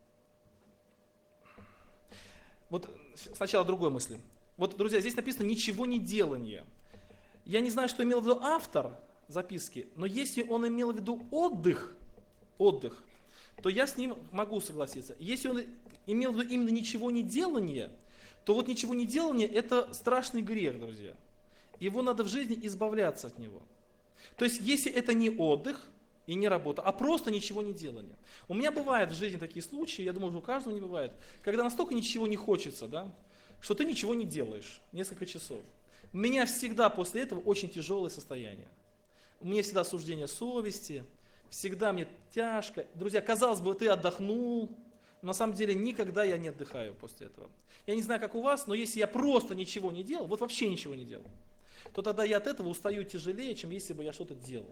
Вот сначала другой мысли. Вот, друзья, здесь написано «ничего не делание». Я не знаю, что имел в виду автор записки, но если он имел в виду отдых, то я с ним могу согласиться. Если он имел в виду именно ничего не делание, то вот ничего не делание – это страшный грех, друзья. Его надо в жизни избавляться от него. То есть, если это не отдых и не работа, а просто ничего не делание. У меня бывают в жизни такие случаи, я думаю, что у каждого не бывает, когда настолько ничего не хочется, да, что ты ничего не делаешь несколько часов. У меня всегда после этого очень тяжелое состояние. У меня всегда осуждение совести, всегда мне тяжко. Друзья, казалось бы, ты отдохнул, но на самом деле никогда я не отдыхаю после этого. Я не знаю, как у вас, но если я просто ничего не делал, вот вообще ничего не делал, то тогда я от этого устаю тяжелее, чем если бы я что-то делал.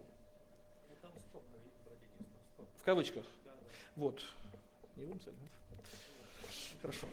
В кавычках. Вот. Не будем сказать? Хорошо.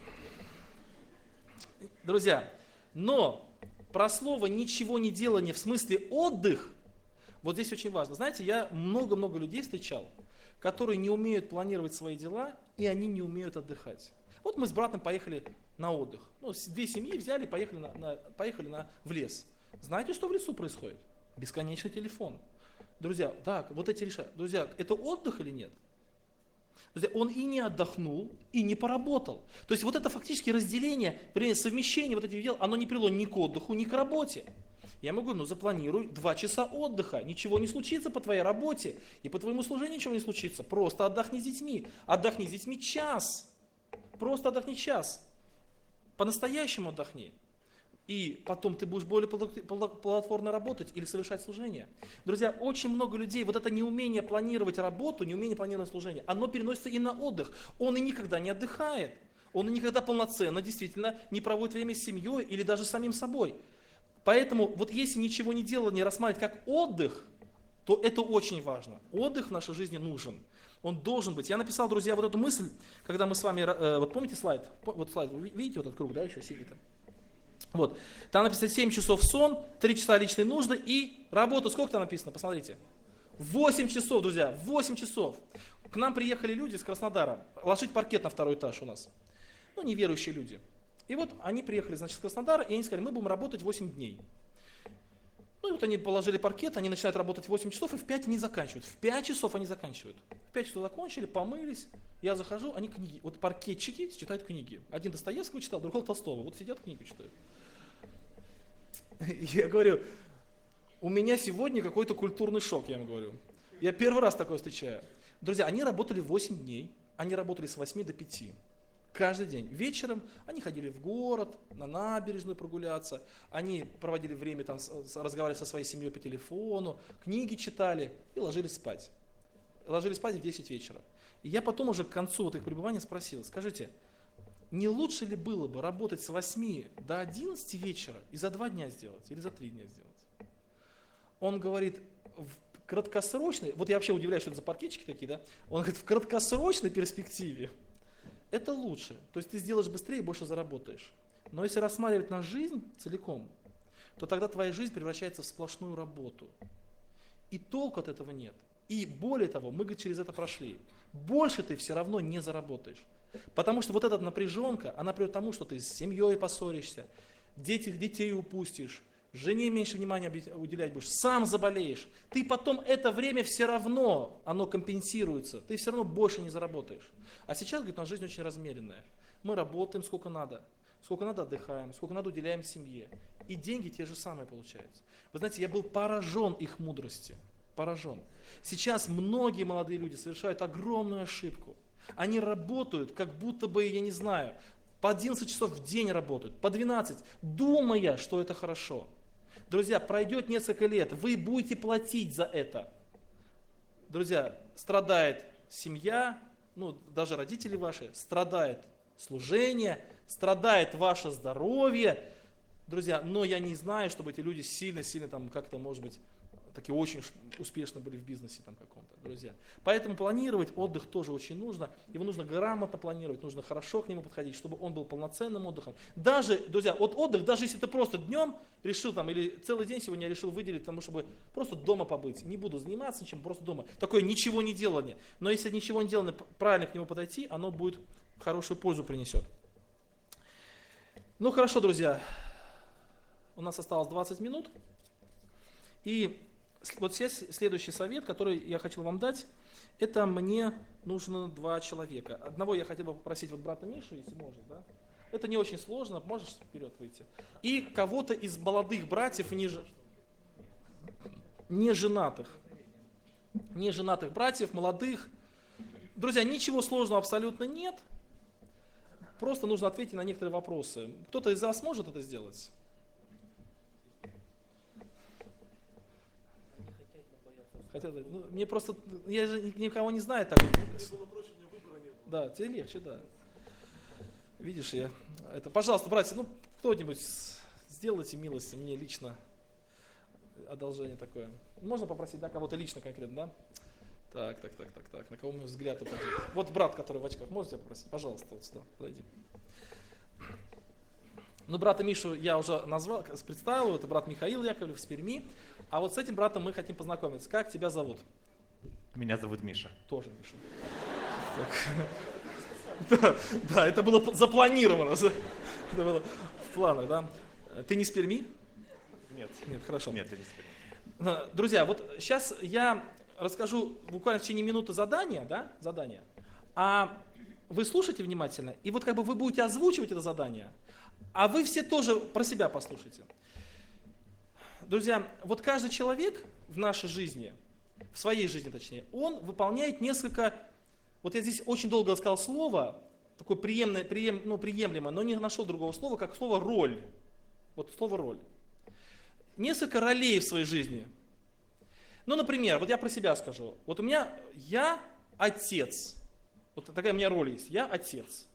Друзья, но про слово «ничего не делание» в смысле отдых, вот здесь очень важно. Знаете, я много-много людей встречал, которые не умеют планировать свои дела, и они не умеют отдыхать. Вот мы с братом поехали на отдых. Ну, 2 семьи взяли, поехали в лес. Знаете, что в лесу происходит? Бесконечный телефон. Друзья, так, вот эти решения. Друзья, это отдых или нет? Друзья, он и не отдохнул, и не поработал. То есть вот это фактически разделение, совмещение вот этих дел, оно не привело ни к отдыху, ни к работе. Я ему говорю, запланируй 2 часа отдыха, ничего не случится по твоей работе, и по твоему служению ничего не случится. Просто отдохни с детьми час. Просто отдохни час. По-настоящему отдохни. И потом ты будешь более плодотворно работать или совершать служение. Друзья, очень много людей, вот это неумение планировать работу, неумение планировать служение, оно переносится и на отдых. Он и никогда не отдыхает. Он и никогда полноценно действительно не проводит время с семьей или даже с самим собой. Поэтому вот если ничего не делать, не рассматривать как отдых, то это очень важно. Отдых в нашей жизни нужен. Он должен быть. Я написал, друзья, вот эту мысль, когда мы с вами, вот помните слайд? Вот слайд, вы видите вот этот круг, да, еще синий там? Вот. Там написано 7 часов сон, 3 часа личные нужды и работа. Сколько там написано? Посмотрите. 8 часов, друзья, 8 часов. К нам приехали люди из Краснодара ложить паркет на второй этаж у нас. Ну, неверующие люди. И вот они приехали, значит, из Краснодара, и они сказали, мы будем работать 8 дней. Ну и вот они положили паркет, они начинают работать 8 часов, и в 5 они заканчивают. В 5 часов они заканчивают. В 5 часов закончили, помылись, я захожу, они книги. Вот паркетчики читают книги. Один Достоевского читал, другой Толстого. Вот сидят, книги читают. Я говорю, у меня сегодня какой-то культурный шок, я вам говорю. Я первый раз такое встречаю. Друзья, они работали 8 дней, они работали с 8 до 5. Каждый день. Вечером они ходили в город, на набережную прогуляться, они проводили время, там, разговаривали со своей семьей по телефону, книги читали и ложились спать. Ложились спать в 10 вечера. И я потом уже к концу вот их пребывания спросил, скажите, не лучше ли было бы работать с 8 до 11 вечера и за 2 дня сделать или за 3 дня сделать? Он говорит, в краткосрочной, вот я вообще удивляюсь, что это за паркетчики такие, да? Он говорит, в краткосрочной перспективе это лучше. То есть ты сделаешь быстрее и больше заработаешь. Но если рассматривать на жизнь целиком, то тогда твоя жизнь превращается в сплошную работу. И толку от этого нет. И более того, мы, говорит, через это прошли. Больше ты все равно не заработаешь. Потому что вот эта напряженка, она приведет к тому, что ты с семьей поссоришься, детей упустишь, жене меньше внимания уделять будешь, сам заболеешь. Ты потом это время все равно, оно компенсируется, ты все равно больше не заработаешь. А сейчас, говорит, у нас жизнь очень размеренная. Мы работаем сколько надо отдыхаем, сколько надо уделяем семье. И деньги те же самые получаются. Вы знаете, я был поражен их мудрости. Поражен. Сейчас многие молодые люди совершают огромную ошибку. Они работают, как будто бы, я не знаю, по 11 часов в день работают, по 12, думая, что это хорошо. Друзья, пройдет несколько лет, вы будете платить за это. Друзья, страдает семья, ну, даже родители ваши, страдает служение, страдает ваше здоровье. Друзья, но я не знаю, чтобы эти люди сильно-сильно там как-то, может быть, такие очень успешно были в бизнесе там каком-то, друзья. Поэтому планировать отдых тоже очень нужно. Его нужно грамотно планировать, нужно хорошо к нему подходить, чтобы он был полноценным отдыхом. Даже, друзья, вот отдых, даже если ты просто днем решил там, или целый день сегодня решил выделить, тому, чтобы просто дома побыть. Не буду заниматься ничем, просто дома. Такое ничего не делание. Но если ничего не делание, правильно к нему подойти, оно будет хорошую пользу принесет. Ну хорошо, друзья. У нас осталось 20 минут. И вот следующий совет, который я хотел вам дать, это мне нужно 2 человека. Одного я хотел бы попросить вот брата Мишу, если может, да? Это не очень сложно, можешь вперед выйти. И кого-то из молодых братьев, не женатых братьев, молодых. Друзья, ничего сложного абсолютно нет. Просто нужно ответить на некоторые вопросы. Кто-то из вас может это сделать? Хотя, ну, мне просто, я же никого не знаю так. Да, тебе легче, да. Видишь, пожалуйста, братья, ну кто-нибудь сделайте милость мне лично одолжение такое. Можно попросить, да, кого-то лично конкретно, да? Так, на кого у меня взгляд упадет. Вот брат, который в очках, можете попросить? Пожалуйста, вот сюда, подойди. Ну, брата Мишу я уже назвал, представил, это брат Михаил Яковлев с Перми. А вот с этим братом мы хотим познакомиться. Как тебя зовут? Меня зовут Миша. Тоже Миша. Да, это было запланировано. Это было в планах, да? Ты не с Перми? Нет. Нет, хорошо. Нет, я не с Перми. Друзья, вот сейчас я расскажу буквально в течение минуты задание, да? Задание. А вы слушайте внимательно, и вот как бы вы будете озвучивать это задание, а вы все тоже про себя послушайте. Друзья, вот каждый человек в нашей жизни, в своей жизни точнее, он выполняет несколько, вот я здесь очень долго сказал слово, такое приемлемое, но не нашел другого слова, как слово роль. Вот слово роль. Несколько ролей в своей жизни. Ну, например, вот я про себя скажу. Вот я отец. Вот такая у меня роль есть. Я отец.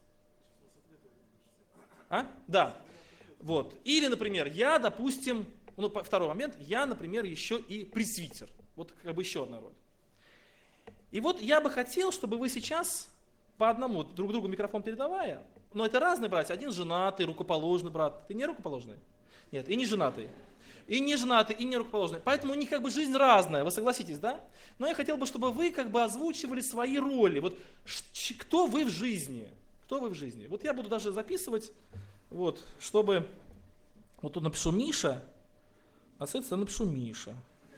Да. Вот. Или, например, я, допустим, второй момент, я, например, еще и пресвитер. Вот как бы еще одна роль. И вот я бы хотел, чтобы вы сейчас по одному, друг другу микрофон передавая, но это разные братья. Один женатый, рукоположный брат. Ты не рукоположный? Нет, и не женатый. И не женатый, и не рукоположный. Поэтому у них как бы жизнь разная, вы согласитесь, да? Но я хотел бы, чтобы вы как бы озвучивали свои роли. Вот кто вы в жизни? Кто вы в жизни? Вот я буду даже записывать, вот, чтобы... Вот тут напишу Миша, а с этой стороны напишу Миша.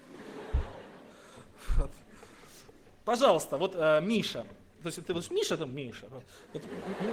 Вот. Пожалуйста, вот Миша. То есть ты вот Миша, там Миша. Вот,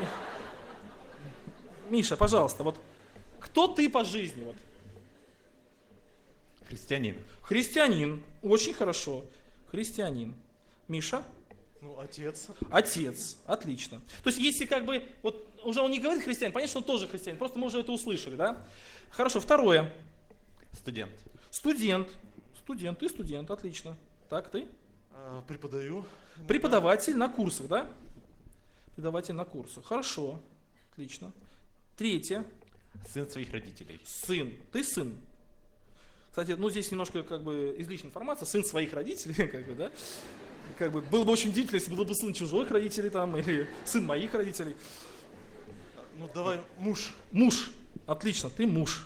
Миша, пожалуйста, вот кто ты по жизни? Вот? Христианин. Христианин. Очень хорошо. Христианин. Миша? Ну, отец. Отец. Отлично. То есть, если как бы, вот уже он не говорит христианин, понятно, что он тоже христианин. Просто мы уже это услышали, да? Хорошо. Второе. Студент. Студент. Студент. Ты студент. Отлично. Так, ты? Преподаю. Преподаватель на курсах, да? Преподаватель на курсах. Хорошо. Отлично. Третье. Сын своих родителей. Сын. Ты сын. Кстати, ну здесь немножко как бы излишняя информация. Сын своих родителей, как бы, да? Как бы было бы очень удивительно, если был бы сын чужих родителей там, или сын моих родителей. Ну, давай, муж. Муж. Отлично, ты муж.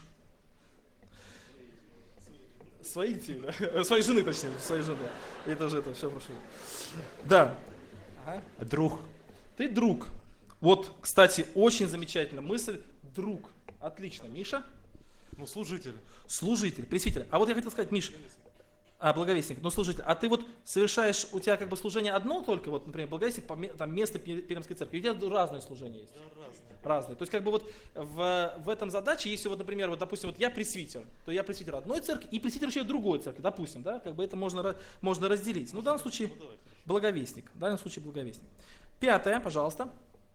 Своей детей, да? Своей жены, точнее, своей жены. Это же это, все прошу. Да. Ага. Друг. Ты друг. Вот, кстати, очень замечательная мысль. Друг. Отлично. Миша? Ну, служитель. Служитель, пресвитер. А вот я хотел сказать, Миш, благовестник, ну служитель, а ты вот совершаешь, у тебя как бы служение одно только, вот, например, благовестник, там место Пермской церкви, у тебя разные служения есть. Да, разные. Разные. То есть как бы вот в этом задаче, если вот, например, вот, допустим, вот я пресвитер, то я пресвитер одной церкви и пресвитер еще другой церкви, допустим, да, как бы это можно разделить. Ну, в данном случае Ну, давай. благовестник, в данном случае благовестник. Пятое, пожалуйста.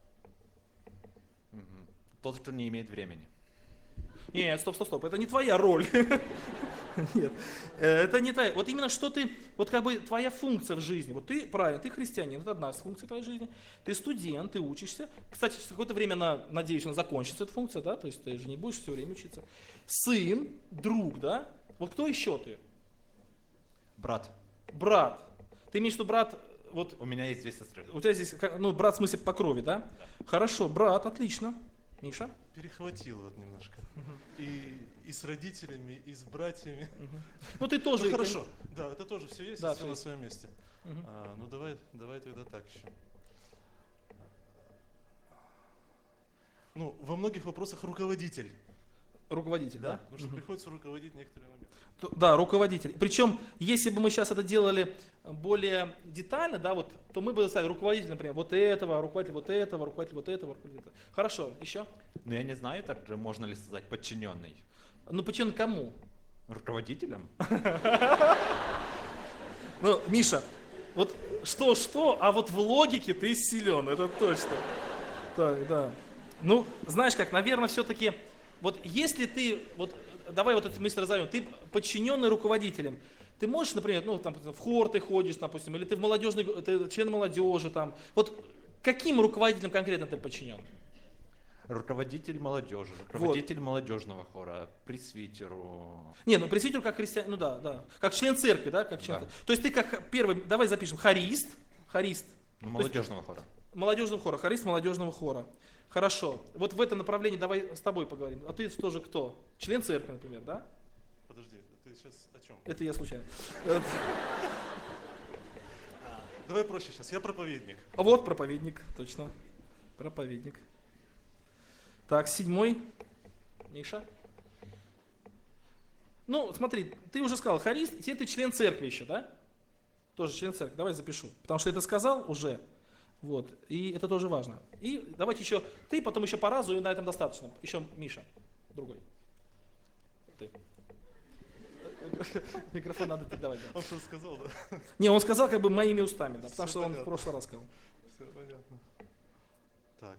Мгм. Тот, кто не имеет времени. Нет, стоп, это не твоя роль. Нет, это не твоя. Вот именно что ты, вот как бы твоя функция в жизни. Вот ты, правильно, ты христианин, это одна из функций твоей жизни. Ты студент, ты учишься. Кстати, через какое-то время, надеюсь, она закончится, эта функция, да, то есть ты же не будешь все время учиться. Сын, друг, да. Вот кто еще ты? Брат. Брат. Ты имеешь в виду брат, вот У меня есть две сестры. у тебя здесь, ну, брат в смысле по крови, да? Хорошо, брат, отлично. Миша? Перехватил вот немножко. И с родителями, и с братьями. Ну ты тоже. Ну, хорошо. Да, это тоже все есть, Да, все то на есть. своем месте. Мгм. Ну, давай тогда так еще. Ну, во многих вопросах руководитель. Руководитель, да? Потому что приходится руководить некоторые моменты. Да, руководитель. Причем, если бы мы сейчас это делали более детально, да, вот, то мы бы ставили руководитель, например, вот этого, руководитель вот этого, руководитель вот этого, руководитель. Вот этого. Хорошо, еще? Но я не знаю, так же можно ли сказать подчиненный. Ну, почему кому? Руководителем? Ну, Миша, вот что, а вот в логике ты силен, это точно. Так, да. Ну, знаешь как, наверное, все-таки, вот если ты, вот давай вот эту мысль разовьем, ты подчиненный руководителем, ты можешь, например, ну, там, в хор ты ходишь, допустим, или ты в молодежный, ты член молодежи, там, вот каким руководителем конкретно ты подчинен? Руководитель молодежи, руководитель молодежного хора, пресвитеру. Не, ну пресвитер как христианин, ну да, как член церкви, да, как член. Да. То есть ты как первый, давай запишем, хорист, Ну, молодежного хора. молодежного хора, хорист молодежного хора. Хорошо, вот в этом направлении давай с тобой поговорим. А ты тоже кто? Член церкви, например, да? Подожди, ты сейчас о чем? Это я случайно. Давай проще сейчас. Я проповедник. А вот проповедник, точно. Проповедник. Так, 7. Миша. Ну, смотри, ты уже сказал, хорист, теперь ты член церкви еще, да? Тоже член церкви, давай запишу. Потому что это сказал уже. Вот, и это тоже важно. И давайте еще ты, потом еще по разу, и на этом достаточно. Еще Миша, другой. Ты. Микрофон надо передавать. Да. Он что сказал, да? Не, он сказал как бы моими устами, да, потому Всё что он в понятно. прошлый раз сказал. Все понятно. Так.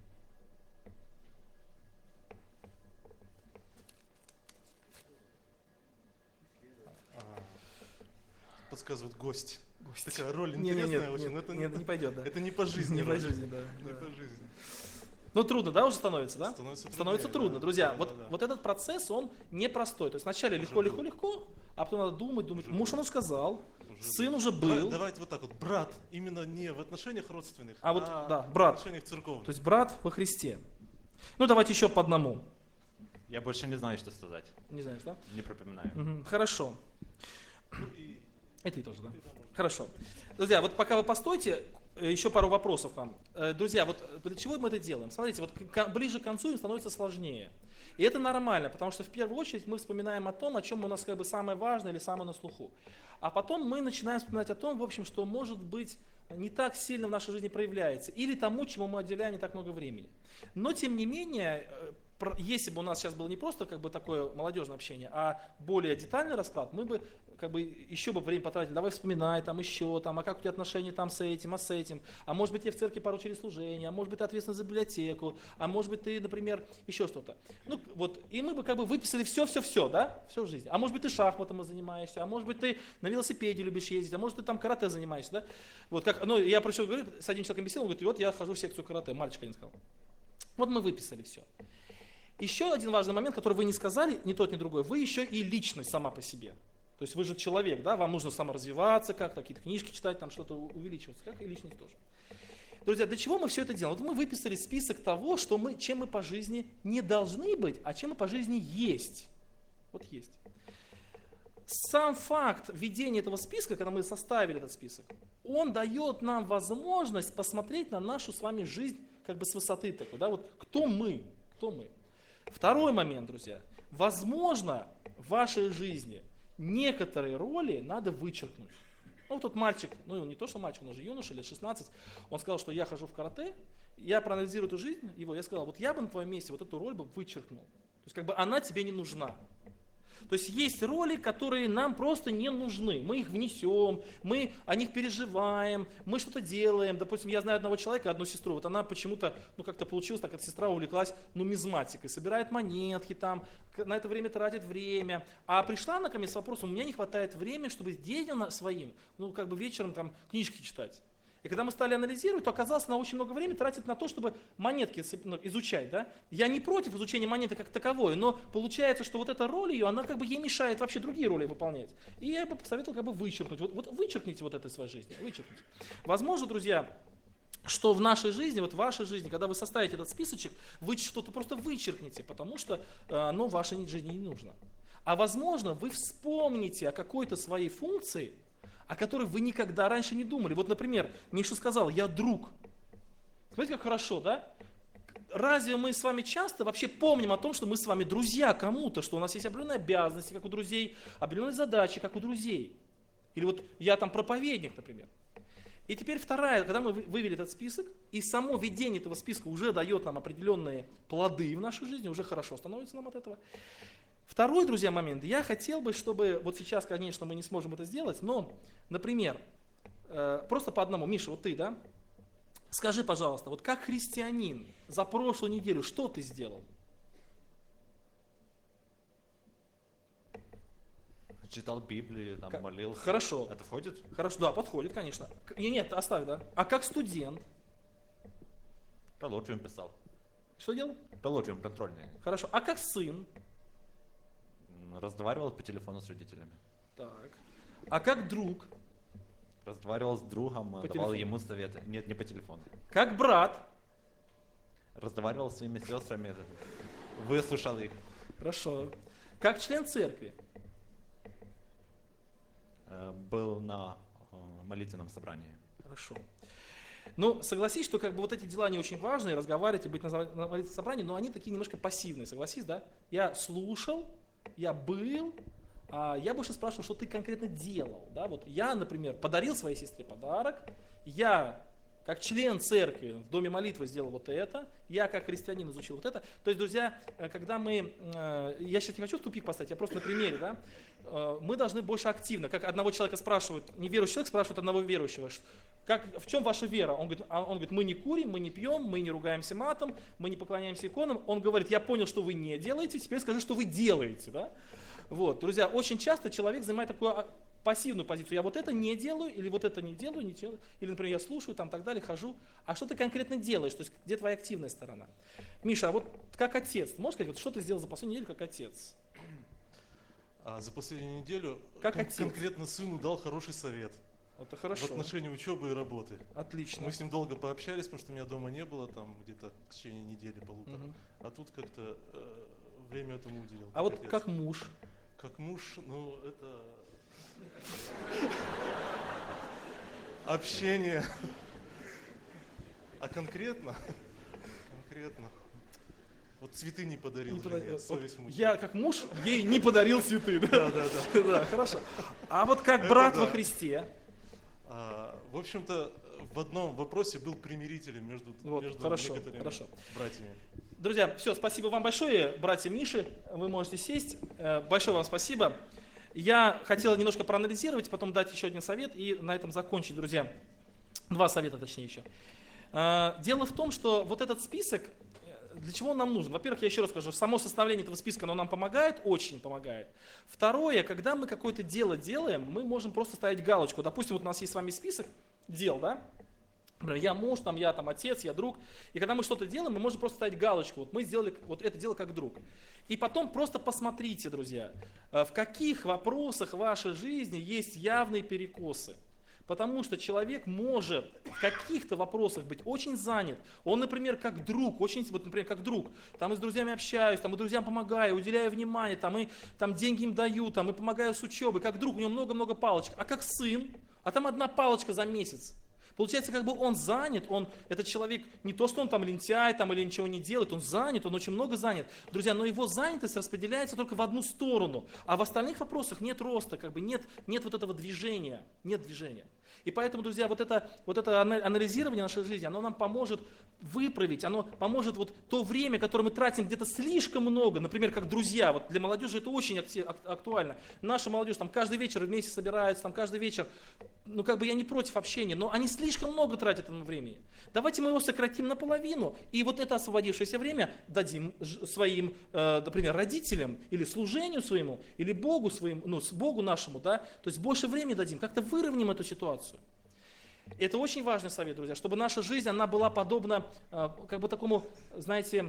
Подсказывает гость. Такая роль интересная очень, но это не пойдет, да. это не по жизни. Не по роль. жизни, да. Не да. по жизни. Ну трудно, да, уже становится, да? Становится Становится труднее, трудно, да. друзья. Да, Вот, да, да. вот этот процесс, он непростой. То есть вначале Уже легко, был. легко, легко, а потом надо думать. Уже Муж был. он сказал, Уже сын был. уже был. Давайте вот так вот. Брат именно не в отношениях родственных, А вот, да, в брат. отношениях церковных. То есть брат во Христе. Ну, давайте еще по одному. Я больше не знаю, что сказать. Не знаешь, да? Не припоминаю. Хорошо. И И ты тоже, да? Хорошо. Друзья, вот пока вы постойте, еще пару вопросов к вам. Друзья, вот для чего мы это делаем? Смотрите, вот ближе к концу им становится сложнее. И это нормально, потому что в первую очередь мы вспоминаем о том, о чем у нас как бы самое важное или самое на слуху. А потом мы начинаем вспоминать о том, в общем, что может быть не так сильно в нашей жизни проявляется, или тому, чему мы отделяем не так много времени. Но тем не менее, если бы у нас сейчас было не просто как бы такое молодежное общение, а более детальный расклад, мы бы как бы еще бы время потратили, давай вспоминай там еще, там, а как у тебя отношения там с этим, а с этим, а может быть тебе в церкви поручили служение, а может быть ты ответственен за библиотеку, а может быть ты, например, еще что-то. Ну вот, и мы бы как бы выписали все, да, все в жизни. А может быть ты шахматом занимаешься, а может быть ты на велосипеде любишь ездить, а может ты там карате занимаешься, да. Вот как, ну я пришел, говорю, с одним человеком беседовал, он говорит, вот я хожу в секцию карате, мальчик один сказал. Вот мы выписали все. Еще один важный момент, который вы не сказали, ни тот, ни другой, вы еще и личность сама по себе. То есть вы же человек, да, вам нужно саморазвиваться как-то, какие-то книжки читать, там что-то увеличиваться, как и личность тоже. Друзья, для чего мы все это делаем? Вот мы выписали список того, что чем мы по жизни не должны быть, а чем мы по жизни есть. Вот есть. Сам факт ведения этого списка, когда мы составили этот список, он дает нам возможность посмотреть на нашу с вами жизнь как бы с высоты такой, да, вот кто мы. Второй момент, друзья. Возможно, в вашей жизни некоторые роли надо вычеркнуть. Ну, вот тот мальчик, ну не то, что мальчик, он уже юноша, лет 16, он сказал, что я хожу в карате, я проанализирую эту жизнь его, я сказал, вот я бы на твоем месте вот эту роль бы вычеркнул. То есть как бы она тебе не нужна. То есть есть роли, которые нам просто не нужны. Мы их внесем, мы о них переживаем, мы что-то делаем. Допустим, я знаю одного человека, одну сестру, вот она почему-то, ну как-то получилось, так эта сестра увлеклась нумизматикой, собирает монетки там, на это время тратит время. А пришла она ко мне с вопросом, у меня не хватает времени, чтобы с детям своим, ну как бы вечером там книжки читать. И когда мы стали анализировать, то оказалось, она очень много времени тратит на то, чтобы монетки изучать. Да? Я не против изучения монеты как таковой, но получается, что вот эта роль ее, она как бы ей мешает вообще другие роли выполнять. И я бы посоветовал как бы вычеркнуть. Вот вычеркните вот это из своей жизни, вычеркните. Возможно, друзья, что в нашей жизни, вот в вашей жизни, когда вы составите этот списочек, вы что-то просто вычеркните, потому что оно в вашей жизни не нужно. А возможно, вы вспомните о какой-то своей функции, о которых вы никогда раньше не думали. Вот, например, Миша сказал, я друг. Смотрите, как хорошо, да? Разве мы с вами часто вообще помним о том, что мы с вами друзья кому-то, что у нас есть определенные обязанности, как у друзей, определенные задачи, как у друзей? Или вот я там проповедник, например. И теперь вторая, когда мы вывели этот список, и само ведение этого списка уже дает нам определенные плоды в нашей жизни, уже хорошо становится нам от этого. Второй, друзья, момент. Я хотел бы, чтобы, вот сейчас, конечно, мы не сможем это сделать, но, например, просто по одному. Миша, вот ты, да? Скажи, пожалуйста, вот как христианин за прошлую неделю, что ты сделал? Читал Библию, там, молился. Хорошо. Это входит? Хорошо, да, подходит, конечно. Нет, оставь, да. А как студент? Коллоквиум писал. Что делал? Коллоквиум контрольный. Хорошо. А как сын? Разговаривал по телефону с родителями. Так. А как друг? Разговаривал с другом, По давал телефону? ему советы. Нет, не по телефону. Как брат? Разговаривал с своими сестрами, выслушал их. Хорошо. Как член церкви? Был на молитвенном собрании. Хорошо. Ну, согласись, что как бы вот эти дела не очень важные, разговаривать и быть на молитвенном собрании, но они такие немножко пассивные, согласись, да? Я слушал, я был, а я больше спрашивал, что ты конкретно делал, да? Вот я, например, подарил своей сестре подарок, я как член церкви в доме молитвы сделал вот это, я как христианин изучил вот это. То есть, друзья, когда я сейчас не хочу в тупик поставить, я просто на примере, да, мы должны больше активно, как одного человека спрашивают, неверующий человек спрашивает одного верующего, в чем ваша вера? Он говорит, мы не курим, мы не пьем, мы не ругаемся матом, мы не поклоняемся иконам. Он говорит, я понял, что вы не делаете, теперь скажи, что вы делаете. Да? Вот, друзья, очень часто человек занимает такую пассивную позицию. Я вот это не делаю, или вот это не делаю, или, например, я слушаю, там, так далее, хожу. А что ты конкретно делаешь? То есть, где твоя активная сторона? Миша, а вот как отец, можешь сказать, вот что ты сделал за последнюю неделю как отец? За последнюю неделю Как отец? конкретно сыну дал хороший совет Это в хорошо. отношении учебы и работы. Отлично. Мы с ним долго пообщались, потому что меня дома не было, там где-то в течение недели, полутора. а тут как-то время этому уделил. А вот Капец. как муж? Как муж, ну это общение. А конкретно? Конкретно. Вот цветы не подарил Не жене, подарил. совесть мучает. Я как муж ей не подарил цветы. Да, Да. да, хорошо. А вот как Это брат да. во Христе? В общем-то, в одном вопросе был примирителем между Хорошо, некоторыми хорошо. братьями. Друзья, все, спасибо вам большое, братья Миши, вы можете сесть. Большое вам спасибо. Я хотел немножко проанализировать, потом дать еще один совет и на этом закончить, друзья. Два совета, точнее, еще. Дело в том, что вот этот список, для чего он нам нужен? Во-первых, я еще раз скажу, само составление этого списка, оно нам помогает, очень помогает. Второе, когда мы какое-то дело делаем, мы можем просто ставить галочку. Допустим, вот у нас есть с вами список дел, да? Например, я муж, я отец, я друг. И когда мы что-то делаем, мы можем просто ставить галочку. Вот мы сделали вот это дело как друг. И потом просто посмотрите, друзья, в каких вопросах в вашей жизни есть явные перекосы. Потому что человек может в каких-то вопросах быть очень занят. Он, например, как друг, как друг, там и с друзьями общаюсь, там и друзьям помогаю, уделяю внимание, там деньги им даю, там и помогаю с учебой. Как друг, у него много-много палочек. А как сын, а там одна палочка за месяц. Получается, как бы он занят, этот человек, не то, что он там лентяй или ничего не делает, он занят, он очень много занят. Друзья, но его занятость распределяется только в одну сторону, а в остальных вопросах нет роста, нет вот этого движения, нет движения. И поэтому, друзья, вот это анализирование нашей жизни, оно нам поможет выправить, оно поможет вот то время, которое мы тратим где-то слишком много, например, как друзья, вот для молодежи это очень актуально. Наша молодежь там каждый вечер вместе собирается, там каждый вечер, я не против общения, но они слишком много тратят на времени. Давайте мы его сократим наполовину, и вот это освободившееся время дадим своим, например, родителям, или служению своему, или Богу своему, Богу нашему, да, то есть больше времени дадим, как-то выровняем эту ситуацию. Это очень важный совет, друзья, чтобы наша жизнь, она была подобна такому, знаете,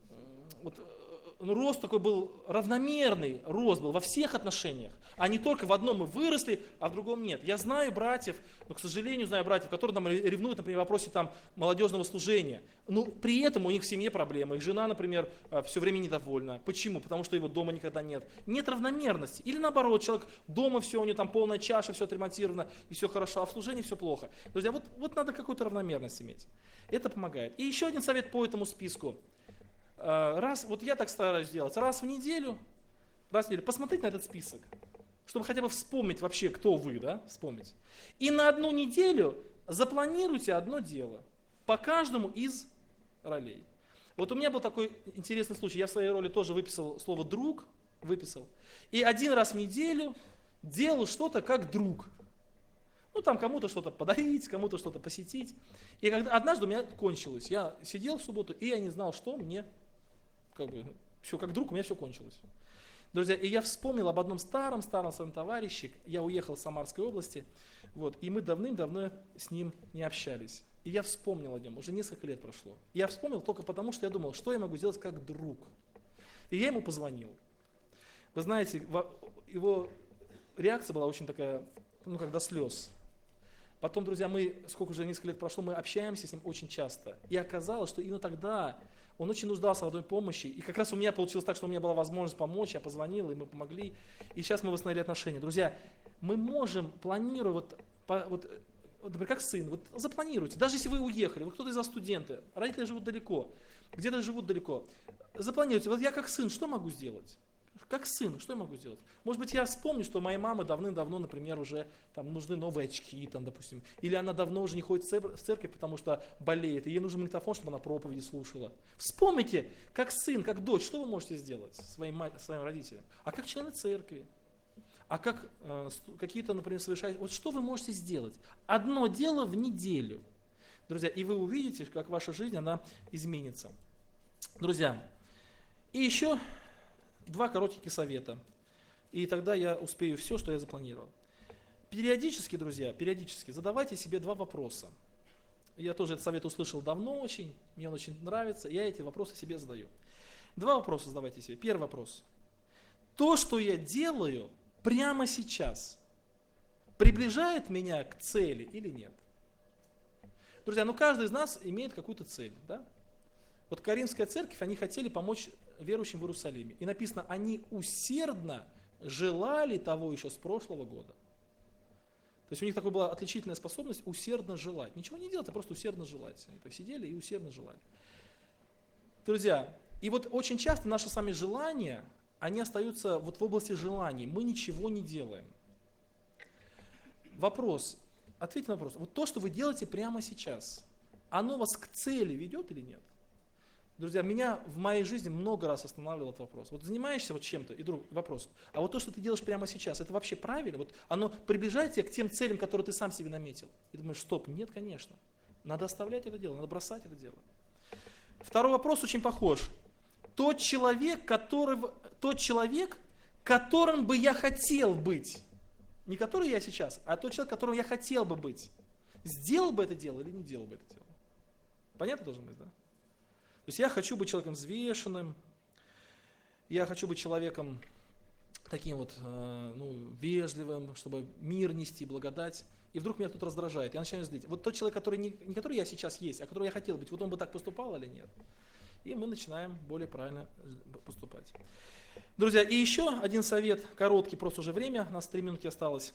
рост такой был, равномерный рост был во всех отношениях, а не только в одном мы выросли, а в другом нет. Я знаю братьев, но, к сожалению, знаю братьев, которые там ревнуют, например, в вопросе молодежного служения. Но при этом у них в семье проблемы. Их жена, например, все время недовольна. Почему? Потому что его дома никогда нет. Нет равномерности. Или наоборот, человек дома все, у него там полная чаша, все отремонтировано, и все хорошо, а в служении все плохо. Друзья, вот надо какую-то равномерность иметь. Это помогает. И еще один совет по этому списку. Я так стараюсь делать, раз в неделю посмотреть на этот список, чтобы хотя бы вспомнить вообще, кто вы, да, вспомнить. И на одну неделю запланируйте одно дело по каждому из ролей. Вот у меня был такой интересный случай, я в своей роли тоже выписал слово «друг», и один раз в неделю делал что-то как друг. Кому-то что-то подарить, кому-то что-то посетить. И однажды у меня кончилось, я сидел в субботу, и я не знал, что мне все как друг, у меня все кончилось. Друзья, и я вспомнил об одном старом своем товарище, я уехал из Самарской области, и мы давным-давно с ним не общались. И я вспомнил о нем, уже несколько лет прошло. Я вспомнил только потому, что я думал, что я могу сделать как друг. И я ему позвонил. Вы знаете, его реакция была очень такая, как до слез. Потом, друзья, несколько лет прошло, мы общаемся с ним очень часто. И оказалось, что именно тогда он очень нуждался в одной помощи. И как раз у меня получилось так, что у меня была возможность помочь, я позвонил, и мы помогли. И сейчас мы восстановили отношения. Друзья, мы можем планировать, например, как сын, запланируйте. Даже если вы уехали, кто-то из вас студенты, родители живут далеко, где-то живут далеко. Запланируйте, я как сын, что могу сделать? Как сын, что я могу сделать? Может быть, я вспомню, что моей маме давным-давно, например, уже нужны новые очки, допустим. Или она давно уже не ходит в церковь, потому что болеет, и ей нужен магнитофон, чтобы она проповеди слушала. Вспомните, как сын, как дочь, что вы можете сделать своим родителям? А как члены церкви? А как какие-то, например, совершать... что вы можете сделать? Одно дело в неделю. Друзья, и вы увидите, как ваша жизнь, она изменится. Друзья, и еще 2 коротких совета. И тогда я успею все, что я запланировал. Периодически, друзья, задавайте себе 2 вопроса. Я тоже этот совет услышал давно очень, мне он очень нравится, я эти вопросы себе задаю. 2 вопроса задавайте себе. Первый вопрос. То, что я делаю прямо сейчас, приближает меня к цели или нет? Друзья, каждый из нас имеет какую-то цель, да? Вот Каримская церковь, они хотели помочь верующим в Иерусалиме. И написано, они усердно желали того еще с прошлого года. То есть у них такая была отличительная способность усердно желать. Ничего не делать, а просто усердно желать. Они так сидели и усердно желали. Друзья, и вот очень часто наши с вами желания, они остаются вот в области желаний. Мы ничего не делаем. Вопрос, ответьте на вопрос. Вот то, что вы делаете прямо сейчас, оно вас к цели ведет или нет? Друзья, меня в моей жизни много раз останавливал этот вопрос. Вот занимаешься вот чем-то, и вопрос, а вот то, что ты делаешь прямо сейчас, это вообще правильно? Вот оно приближает тебя к тем целям, которые ты сам себе наметил? И думаешь, стоп, нет, конечно. Надо оставлять это дело, надо бросать это дело. Второй вопрос очень похож. Тот человек, которым бы я хотел быть, не который я сейчас, а тот человек, которым я хотел бы быть, сделал бы это дело или не делал бы это дело? Понятно должно быть, да? То есть я хочу быть человеком взвешенным, я хочу быть человеком таким вот вежливым, чтобы мир нести, благодать. И вдруг меня тут раздражает, я начинаю злить. Вот тот человек, который не который я сейчас есть, а который я хотел быть, вот он бы так поступал или нет? И мы начинаем более правильно поступать. Друзья, и еще один совет, короткий, просто уже время, у нас 3 минутки осталось.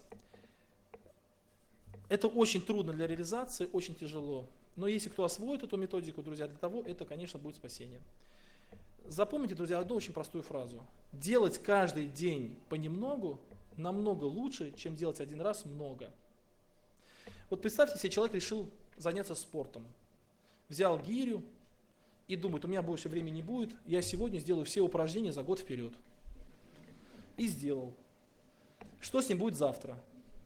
Это очень трудно для реализации, очень тяжело. Но если кто освоит эту методику, друзья, для того это, конечно, будет спасение. Запомните, друзья, одну очень простую фразу. Делать каждый день понемногу намного лучше, чем делать один раз много. Вот представьте себе, человек решил заняться спортом. Взял гирю и думает, у меня больше времени не будет, я сегодня сделаю все упражнения за год вперед. И сделал. Что с ним будет завтра?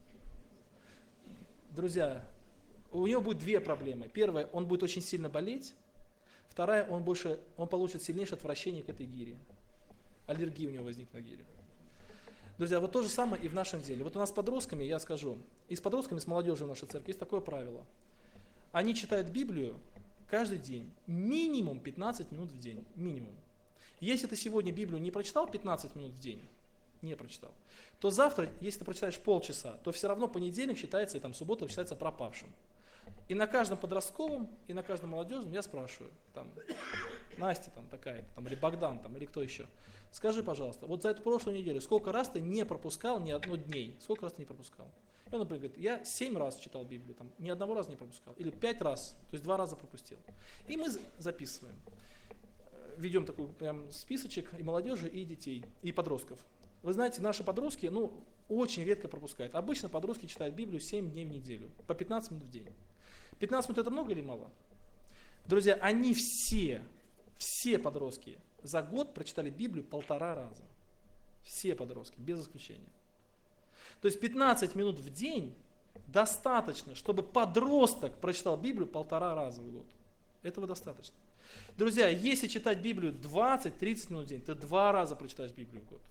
Друзья, у него будет 2 проблемы. Первая, он будет очень сильно болеть. Вторая, он получит сильнейшее отвращение к этой гире. Аллергия у него возникнет на гире. Друзья, вот то же самое и в нашем деле. Вот у нас с подростками, я скажу, и с подростками, с молодежью в нашей церкви есть такое правило. Они читают Библию каждый день, минимум 15 минут в день, минимум. Если ты сегодня Библию не прочитал 15 минут в день, не прочитал, то завтра, если ты прочитаешь полчаса, то все равно понедельник считается, и там суббота считается пропавшим. И на каждом подростковом, и на каждом молодежном я спрашиваю, там, Настя там такая, там, или Богдан, там, или кто еще, скажи, пожалуйста, вот за эту прошлую неделю сколько раз ты не пропускал ни одной дней, сколько раз ты не пропускал? И он, например, говорит, я 7 раз читал Библию, там, ни одного раза не пропускал, или 5 раз, то есть 2 раза пропустил. И мы записываем, ведем такой прям списочек и молодежи, и детей, и подростков. Вы знаете, наши подростки, очень редко пропускают. Обычно подростки читают Библию 7 дней в неделю, по 15 минут в день. 15 минут это много или мало? Друзья, они все подростки за год прочитали Библию 1,5 раза. Все подростки, без исключения. То есть 15 минут в день достаточно, чтобы подросток прочитал Библию 1,5 раза в год. Этого достаточно. Друзья, если читать Библию 20-30 минут в день, ты 2 раза прочитаешь Библию в год.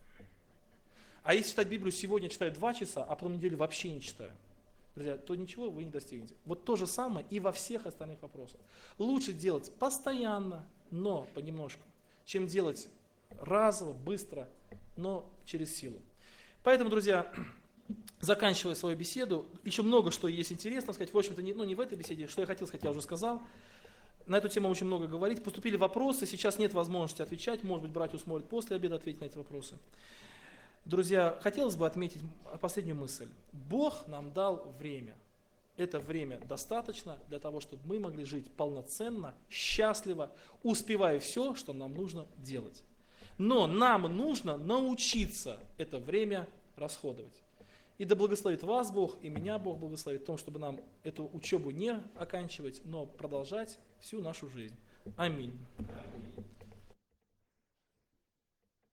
А если читать Библию сегодня читаю 2 часа, а потом неделю вообще не читаю, друзья, то ничего вы не достигнете. Вот то же самое и во всех остальных вопросах. Лучше делать постоянно, но понемножку, чем делать разово, быстро, но через силу. Поэтому, друзья, заканчивая свою беседу, еще много что есть интересно сказать. В общем-то, не в этой беседе, что я хотел сказать, я уже сказал. На эту тему очень много говорить. Поступили вопросы, сейчас нет возможности отвечать. Может быть, братья усмотрят после обеда ответить на эти вопросы. Друзья, хотелось бы отметить последнюю мысль. Бог нам дал время. Это время достаточно для того, чтобы мы могли жить полноценно, счастливо, успевая все, что нам нужно делать. Но нам нужно научиться это время расходовать. И да благословит вас Бог, и меня Бог благословит в том, чтобы нам эту учебу не оканчивать, но продолжать всю нашу жизнь. Аминь.